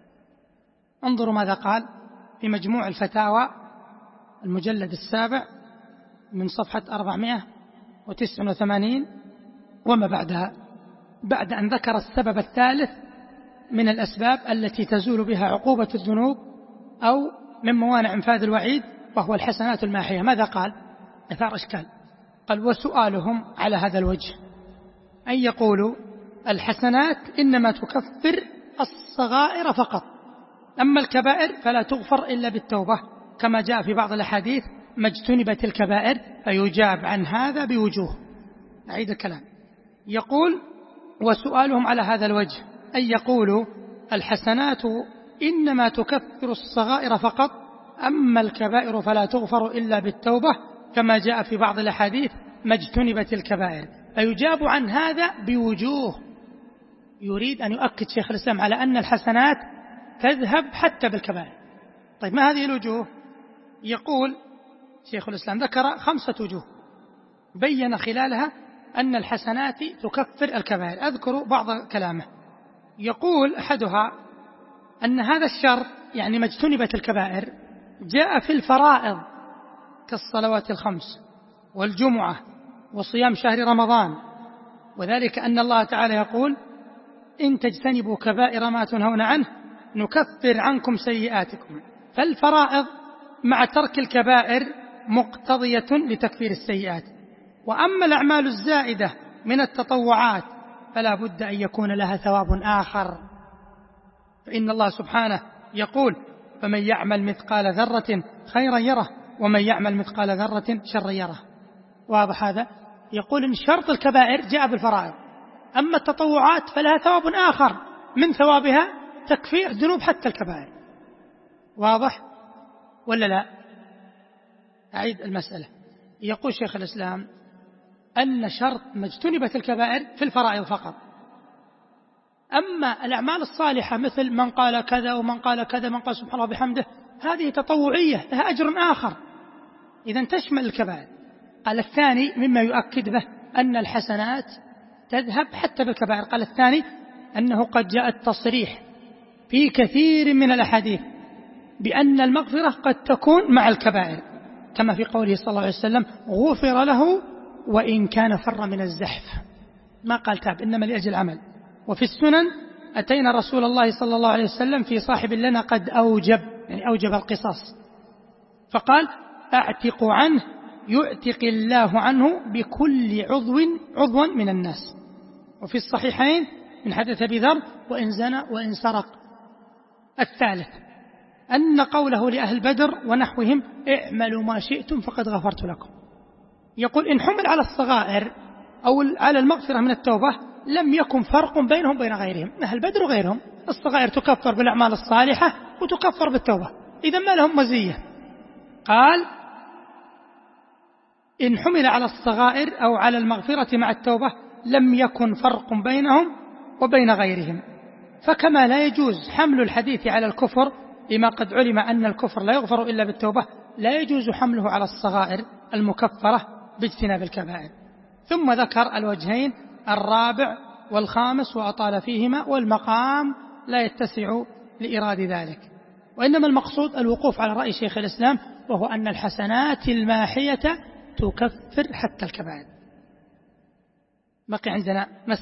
انظروا ماذا قال في مجموع الفتاوى المجلد 7 من صفحة 489 وما بعدها، بعد أن ذكر السبب الثالث من الأسباب التي تزول بها عقوبة الذنوب أو من موانع انفاذ الوعيد، وهو الحسنات الماحية. ماذا قال؟ أثار إشكال. قال: وسؤالهم على هذا الوجه أن يقولوا الحسنات إنما تكفر الصغائر فقط، أما الكبائر فلا تغفر إلا بالتوبة، كما جاء في بعض الأحاديث ما اجتنبت الكبائر، فيجاب عن هذا بوجوه. أعيد الكلام. يقول: وسؤالهم على هذا الوجه أن يقولوا الحسنات إنما تكفر الصغائر فقط، أما الكبائر فلا تغفر إلا بالتوبة، كما جاء في بعض الأحاديث ما اجتنبت الكبائر، فيجاب عن هذا بوجوه. يريد أن يؤكد شيخ الإسلام على أن الحسنات تذهب حتى بالكبائر. طيب ما هذه الوجوه؟ يقول شيخ الإسلام ذكر 5 وجوه بين خلالها أن الحسنات تكفر الكبائر. أذكر بعض كلامه. يقول أحدها أن هذا الشرط يعني ما اجتنبت الكبائر جاء في الفرائض كالصلوات الخمس والجمعة وصيام شهر رمضان، وذلك أن الله تعالى يقول إن تجتنبوا كبائر ما تنهون عنه نكفر عنكم سيئاتكم. فالفرائض مع ترك الكبائر مقتضية لتكفير السيئات. وأما الأعمال الزائدة من التطوعات فلا بد أن يكون لها ثواب آخر، فإن الله سبحانه يقول فمن يعمل مثقال ذرة خيرا يره ومن يعمل مثقال ذرة شرا يره. واضح هذا؟ يقول إن شرط الكبائر جاء بالفرائض، أما التطوعات فلها ثواب آخر من ثوابها تكفير ذنوب حتى الكبائر. واضح ولا لا؟ أعيد المسألة. يقول شيخ الإسلام أن شرط ما اجتنبت الكبائر في الفرائض فقط، أما الأعمال الصالحة مثل من قال كذا ومن قال كذا من قال سبحان الله بحمده هذه تطوعية لها أجر آخر إذا تشمل الكبائر. قال الثاني مما يؤكد به أن الحسنات تذهب حتى بالكبائر. قال الثاني أنه قد جاء التصريح في كثير من الأحاديث بأن المغفرة قد تكون مع الكبائر، كما في قوله صلى الله عليه وسلم غفر له وإن كان فر من الزحف، ما قال تاب إنما لأجل العمل. وفي السنن أتينا رسول الله صلى الله عليه وسلم في صاحب لنا قد أوجب القصاص، فقال أعتق عنه يعتق الله عنه بكل عضو من الناس. وفي الصحيحين من حديث أبي ذر وإن زنى وإن سرق. الثالث أن قوله لأهل بدر ونحوهم اعملوا ما شئتم فقد غفرت لكم، يقول إن حمل على الصغائر أو على المغفرة من التوبة لم يكن فرق بينهم وبين غيرهم، أهل بدر وغيرهم الصغائر تكفر بالأعمال الصالحة وتكفر بالتوبة، إذا ما لهم مزية. قال إن حمل على الصغائر أو على المغفرة مع التوبة لم يكن فرق بينهم وبين غيرهم. فكما لا يجوز حمل الحديث على الكفر لما قد علم أن الكفر لا يغفر إلا بالتوبة، لا يجوز حمله على الصغائر المكفرة باجتناب الكبائر. ثم ذكر الوجهين الرابع والخامس وأطال فيهما، والمقام لا يتسع لإراد ذلك، وإنما المقصود الوقوف على رأي شيخ الإسلام، وهو أن الحسنات الماحية تكفر حتى الكبائر. بقي عندنا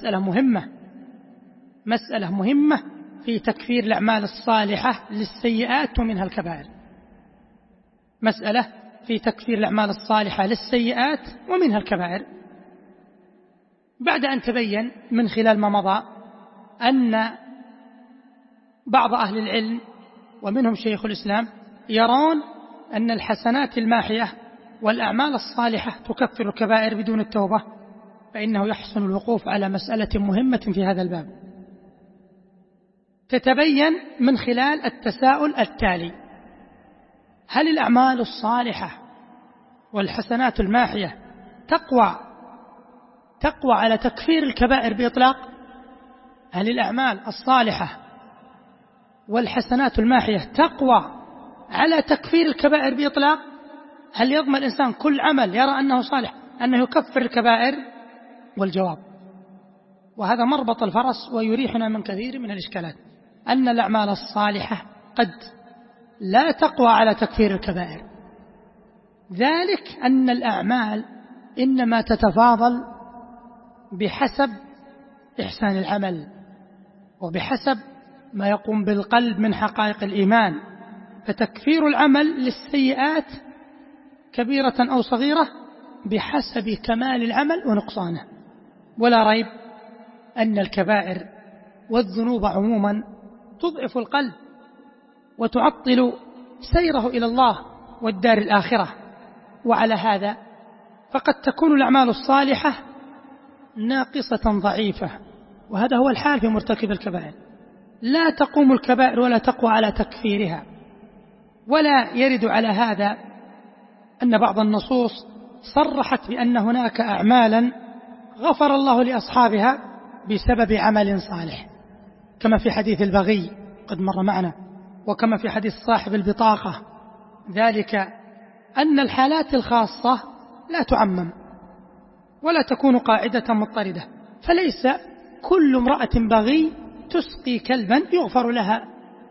مسألة مهمة في تكفير الأعمال الصالحة للسيئات ومنها الكبائر، مسألة في تكفير الأعمال الصالحة للسيئات ومنها الكبائر. بعد أن تبين من خلال ما مضى أن بعض أهل العلم ومنهم شيخ الإسلام يرون أن الحسنات الماحية والأعمال الصالحة تكفر الكبائر بدون التوبة، فإنه يحسن الوقوف على مسألة مهمة في هذا الباب تتبين من خلال التساؤل التالي: هل الأعمال الصالحة والحسنات الماحية تقوى على تكفير الكبائر بإطلاق؟ هل الأعمال الصالحة والحسنات الماحية تقوى على تكفير الكبائر بإطلاق؟ هل يضمن الإنسان كل عمل يرى أنه صالح أنه يكفر الكبائر؟ والجواب، وهذا مربط الفرس ويريحنا من كثير من الإشكالات، أن الأعمال الصالحة قد لا تقوى على تكفير الكبائر، ذلك أن الأعمال إنما تتفاضل بحسب إحسان العمل وبحسب ما يقوم بالقلب من حقائق الإيمان، فتكفير العمل للسيئات كبيرة أو صغيرة بحسب كمال العمل ونقصانه. ولا ريب أن الكبائر والذنوب عموما تضعف القلب وتعطل سيره إلى الله والدار الآخرة، وعلى هذا فقد تكون الأعمال الصالحة ناقصة ضعيفة، وهذا هو الحال في مرتكب الكبائر، لا تقوم الكبائر ولا تقوى على تكفيرها. ولا يرد على هذا أن بعض النصوص صرحت بأن هناك أعمالا غفر الله لأصحابها بسبب عمل صالح، كما في حديث البغي قد مر معنا، وكما في حديث صاحب البطاقة، ذلك أن الحالات الخاصة لا تعمم ولا تكون قاعدة مضطردة، فليس كل امرأة بغي تسقي كلبا يغفر لها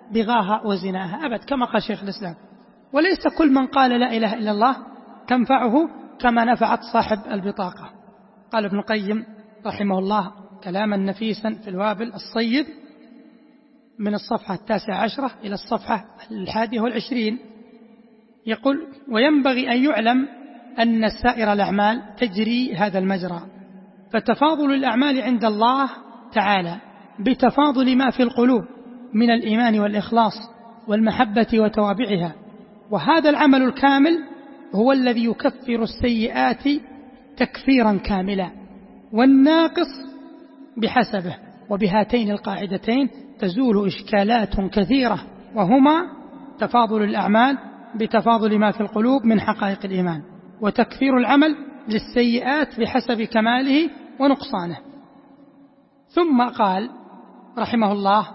بغاها وزناها أبد، كما قال شيخ الإسلام. وليس كل من قال لا إله إلا الله تنفعه كما نفعت صاحب البطاقة. قال ابن القيم رحمه الله كلاما نفيسا في الوابل الصيب من الصفحة 19 إلى الصفحة 21، يقول: وينبغي أن يعلم أن سائر الأعمال تجري هذا المجرى، فتفاضل الأعمال عند الله تعالى بتفاضل ما في القلوب من الإيمان والإخلاص والمحبة وتوابعها، وهذا العمل الكامل هو الذي يكفر السيئات تكفيرا كاملا، والناقص بحسبه. وبهاتين القاعدتين تزول إشكالات كثيرة، وهما تفاضل الأعمال بتفاضل ما في القلوب من حقائق الإيمان، وتكفير العمل للسيئات بحسب كماله ونقصانه. ثم قال رحمه الله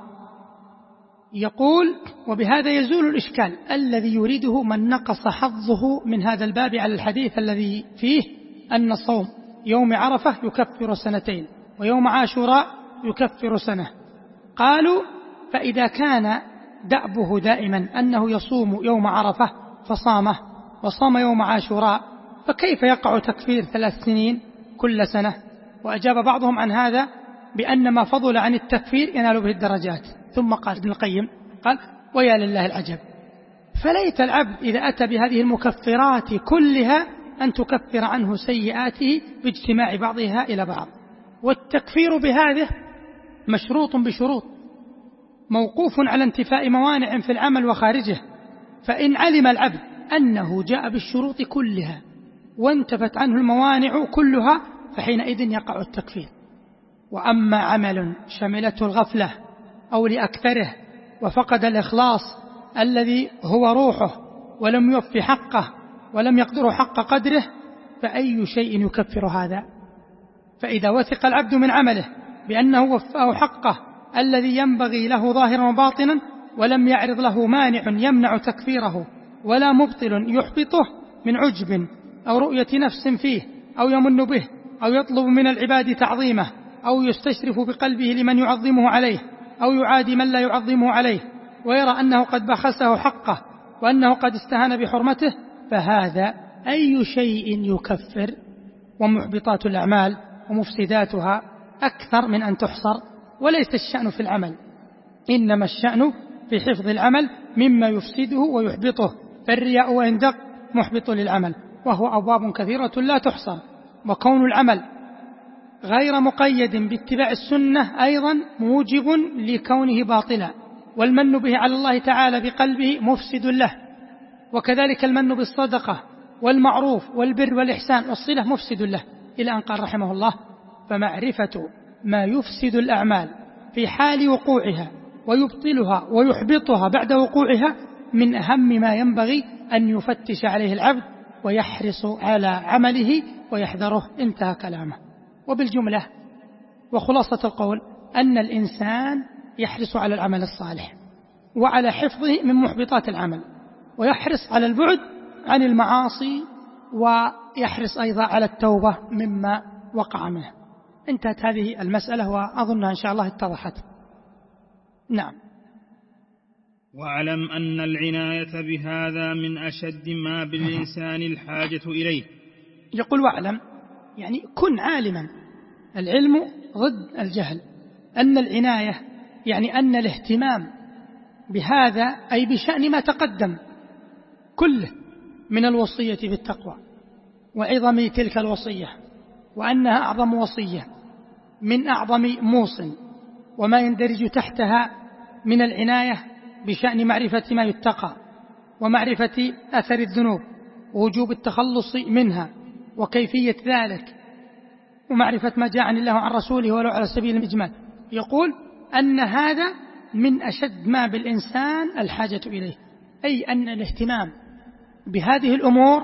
يقول: وبهذا يزول الإشكال الذي يريده من نقص حظه من هذا الباب على الحديث الذي فيه أن صوم يوم عرفة يكفر سنتين ويوم عاشوراء يكفر سنة. قالوا: فإذا كان دأبه دائما أنه يصوم يوم عرفة فصامه وصام يوم عاشوراء، فكيف يقع تكفير 3 سنين كل سنة؟ وأجاب بعضهم عن هذا بأن ما فضل عن التكفير ينال به الدرجات. ثم قال ابن القيم قال: ويا لله العجب، فليت العبد إذا أتى بهذه المكفرات كلها أن تكفر عنه سيئاته باجتماع بعضها إلى بعض. والتكفير بهذه مشروط بشروط، موقوف على انتفاء موانع في العمل وخارجه، فإن علم العبد أنه جاء بالشروط كلها وانتفت عنه الموانع كلها فحينئذ يقع التكفير. وأما عمل شملته الغفلة أو لأكثره وفقد الإخلاص الذي هو روحه ولم يوفي حقه ولم يقدر حق قدره، فأي شيء يكفر هذا؟ فإذا وثق العبد من عمله بأنه وفاه حقه الذي ينبغي له ظاهرا وباطنا، ولم يعرض له مانع يمنع تكفيره ولا مبطل يحبطه من عجب أو رؤية نفس فيه أو يمن به أو يطلب من العباد تعظيمه أو يستشرف بقلبه لمن يعظمه عليه أو يعادي من لا يعظمه عليه ويرى أنه قد بخسه حقه وأنه قد استهان بحرمته، فهذا أي شيء يكفر؟ ومحبطات الأعمال ومفسداتها أكثر من أن تحصر. وليس الشأن في العمل، إنما الشأن في حفظ العمل مما يفسده ويحبطه، فالرياء وإن دق محبط للعمل، وهو أبواب كثيرة لا تحصر. وكون العمل غير مقيد باتباع السنة أيضا موجب لكونه باطلا، والمن به على الله تعالى بقلبه مفسد له، وكذلك المن بالصدقة والمعروف والبر والإحسان والصلة مفسد له، إلى أن قال رحمه الله: فمعرفة ما يفسد الأعمال في حال وقوعها ويبطلها ويحبطها بعد وقوعها من أهم ما ينبغي أن يفتش عليه العبد ويحرص على عمله ويحذره. انتهى كلامه. وبالجملة وخلاصة القول أن الإنسان يحرص على العمل الصالح وعلى حفظه من محبطات العمل، ويحرص على البعد عن المعاصي، ويحرص أيضا على التوبة مما وقع منه. انتهت هذه المسألة وأظنها إن شاء الله اتضحت. نعم. واعلم أن العناية بهذا من أشد ما بالإنسان الحاجة إليه. يقول: واعلم يعني كن عالما، العلم ضد الجهل. أن العناية يعني أن الاهتمام بهذا أي بشأن ما تقدم كله من الوصية بالتقوى وعظم تلك الوصية، وأنها أعظم وصية من أعظم موصٍ، وما يندرج تحتها من العناية بشأن معرفة ما يتقى ومعرفة أثر الذنوب ووجوب التخلص منها وكيفية ذلك، ومعرفة ما جاء عن الله عن رسوله ولو على سبيل الإجمال. يقول أن هذا من أشد ما بالإنسان الحاجة إليه، أي أن الاهتمام بهذه الأمور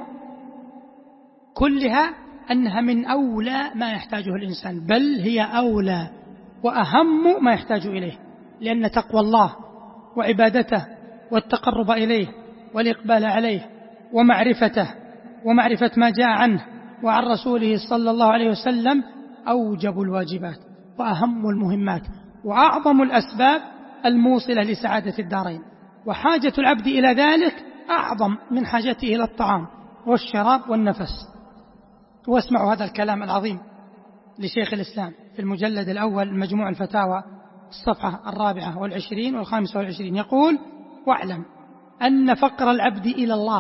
كلها أنها من أولى ما يحتاجه الإنسان، بل هي أولى وأهم ما يحتاج إليه، لأن تقوى الله وعبادته والتقرب إليه والإقبال عليه ومعرفته ومعرفة ما جاء عنه وعن رسوله صلى الله عليه وسلم أوجب الواجبات وأهم المهمات وأعظم الأسباب الموصلة لسعادة الدارين، وحاجة العبد إلى ذلك أعظم من حاجته إلى الطعام والشراب والنفس. واسمعوا هذا الكلام العظيم لشيخ الإسلام في المجلد الأول مجموع الفتاوى الصفحة 24 و25، يقول: واعلم أن فقر العبد إلى الله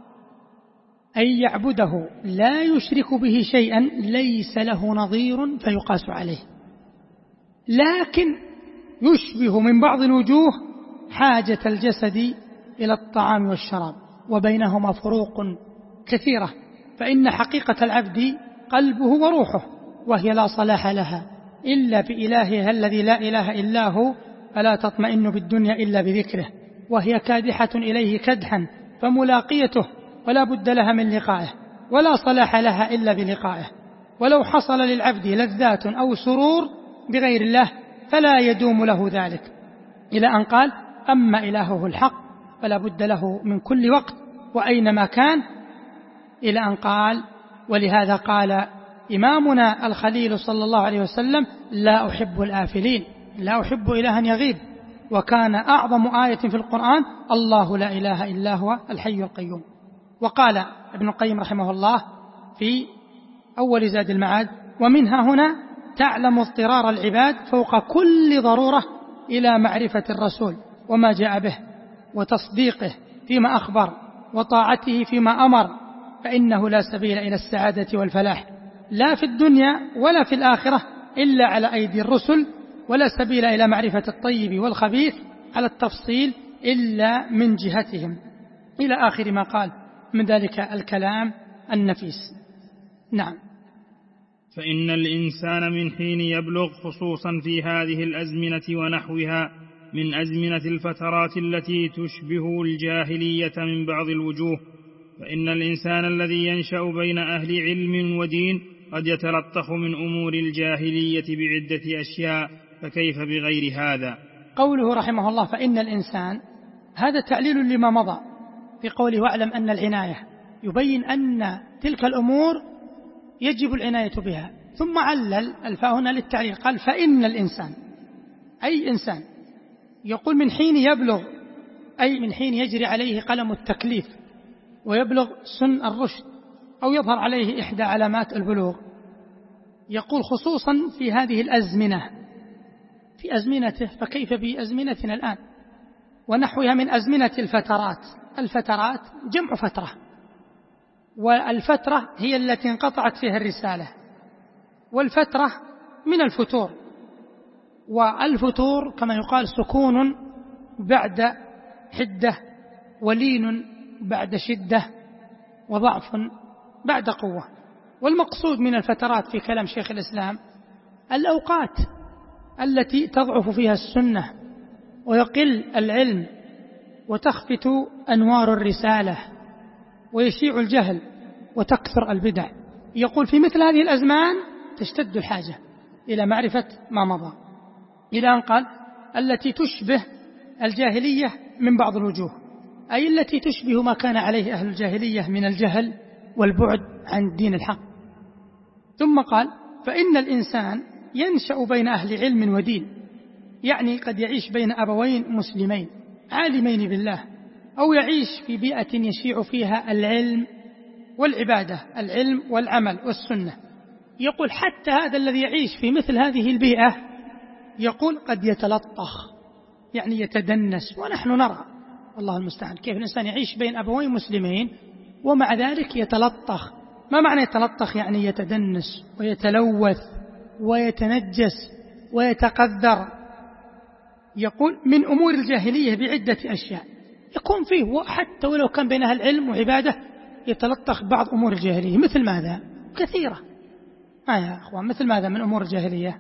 أن يعبده لا يشرك به شيئا ليس له نظير فيقاس عليه، لكن يشبه من بعض الوجوه حاجة الجسد إلى الطعام والشراب، وبينهما فروق كثيرة، فإن حقيقة العبد قلبه وروحه، وهي لا صلاح لها إلا بإلهها الذي لا إله إلا هو، فلا تطمئن بالدنيا إلا بذكره، وهي كادحة إليه كدحا فملاقيته ولا بد لها من لقائه، ولا صلاح لها إلا بلقائه. ولو حصل للعبد لذات أو سرور بغير الله فلا يدوم له ذلك، إلى أن قال: أما إلهه الحق فلا بد له من كل وقت وأينما كان، إلى أن قال: ولهذا قال إمامنا الخليل صلى الله عليه وسلم: لا أحب الآفلين، لا أحب إلها يغيب. وكان أعظم آية في القرآن: الله لا إله إلا هو الحي القيوم. وقال ابن القيم رحمه الله في أول زاد المعاد: ومنها هنا تعلم اضطرار العباد فوق كل ضرورة إلى معرفة الرسول وما جاء به، وتصديقه فيما أخبر، وطاعته فيما أمر، فإنه لا سبيل إلى السعادة والفلاح لا في الدنيا ولا في الآخرة إلا على أيدي الرسل، ولا سبيل إلى معرفة الطيب والخبيث على التفصيل إلا من جهتهم، إلى آخر ما قال من ذلك الكلام النفيس. نعم. فإن الإنسان من حين يبلغ، خصوصا في هذه الأزمنة ونحوها من أزمنة الفترات التي تشبه الجاهلية من بعض الوجوه، فإن الإنسان الذي ينشأ بين أهل علم ودين قد يتلطخ من أمور الجاهلية بعدة أشياء، فكيف بغير هذا؟ قوله رحمه الله: فإن الإنسان، هذا تعليل لما مضى في قوله: واعلم أن العناية، يبين أن تلك الأمور يجب العناية بها، ثم علل الفاء هنا للتعليل، قال: فإن الإنسان، أي إنسان، يقول من حين يبلغ، أي من حين يجري عليه قلم التكليف ويبلغ سن الرشد أو يظهر عليه إحدى علامات البلوغ. يقول خصوصا في هذه الأزمنة، في أزمنته، فكيف بأزمنتنا الآن ونحوها من أزمنة الفترات. الفترات جمع فترة، والفترة هي التي انقطعت فيها الرسالة، والفترة من الفتور، والفتور كما يقال سكون بعد حدة، ولين بعد شدة، وضعف بعد قوة. والمقصود من الفترات في كلام شيخ الإسلام الأوقات التي تضعف فيها السنة ويقل العلم وتخفت أنوار الرسالة ويشيع الجهل وتكثر البدع. يقول في مثل هذه الأزمان تشتد الحاجة إلى معرفة ما مضى، إلى أن قال: التي تشبه الجاهلية من بعض الوجوه، أي التي تشبه ما كان عليه أهل الجاهلية من الجهل والبعد عن دين الحق. ثم قال: فإن الإنسان ينشأ بين أهل علم ودين، يعني قد يعيش بين أبوين مسلمين عالمين بالله، أو يعيش في بيئة يشيع فيها العلم والعبادة، العلم والعمل والسنة. يقول حتى هذا الذي يعيش في مثل هذه البيئة، يقول قد يتلطخ، يعني يتدنس، ونحن نرى الله المستعان كيف الإنسان يعيش بين أبوين مسلمين ومع ذلك يتلطخ. ما معنى يتلطخ؟ يعني يتدنس ويتلوث ويتنجس ويتقذر. يقول من أمور الجاهلية بعدة أشياء يكون فيه، وحتى ولو كان بينها العلم وعبادة يتلطخ بعض أمور الجاهلية. مثل ماذا؟ كثيرة. يا أخوان، مثل ماذا من أمور الجاهلية؟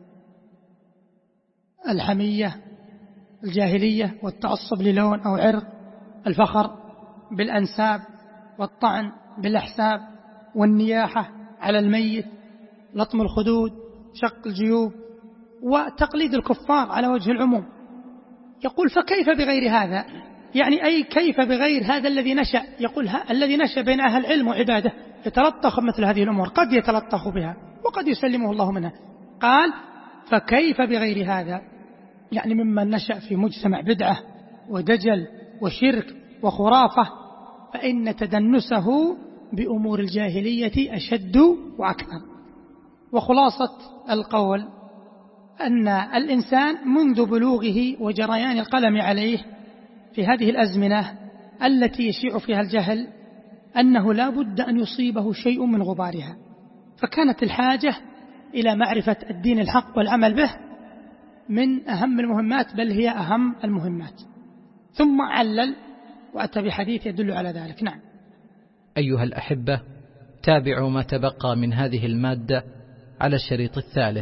الحمية الجاهلية، والتعصب للون أو عرق، الفخر بالأنساب، والطعن بالأحساب، والنياحة على الميت، لطم الخدود، شق الجيوب، وتقليد الكفار على وجه العموم. يقول فكيف بغير هذا؟ يعني أي كيف بغير هذا الذي نشأ؟ يقول الذي نشأ بين أهل العلم وعبادة يتلطخ مثل هذه الأمور، قد يتلطخ بها وقد يسلمه الله منها. قال فكيف بغير هذا؟ يعني ممن نشأ في مجتمع بدعة ودجل وشرك وخرافة، فإن تدنسه بأمور الجاهلية أشد وأكثر. وخلاصة القول أن الإنسان منذ بلوغه وجريان القلم عليه في هذه الأزمنة التي يشيع فيها الجهل أنه لا بد أن يصيبه شيء من غبارها، فكانت الحاجة إلى معرفة الدين الحق والعمل به من أهم المهمات، بل هي أهم المهمات. ثم علل وأتى بحديث يدل على ذلك. نعم. أيها الأحبة، تابعوا ما تبقى من هذه المادة على الشريط الثالث.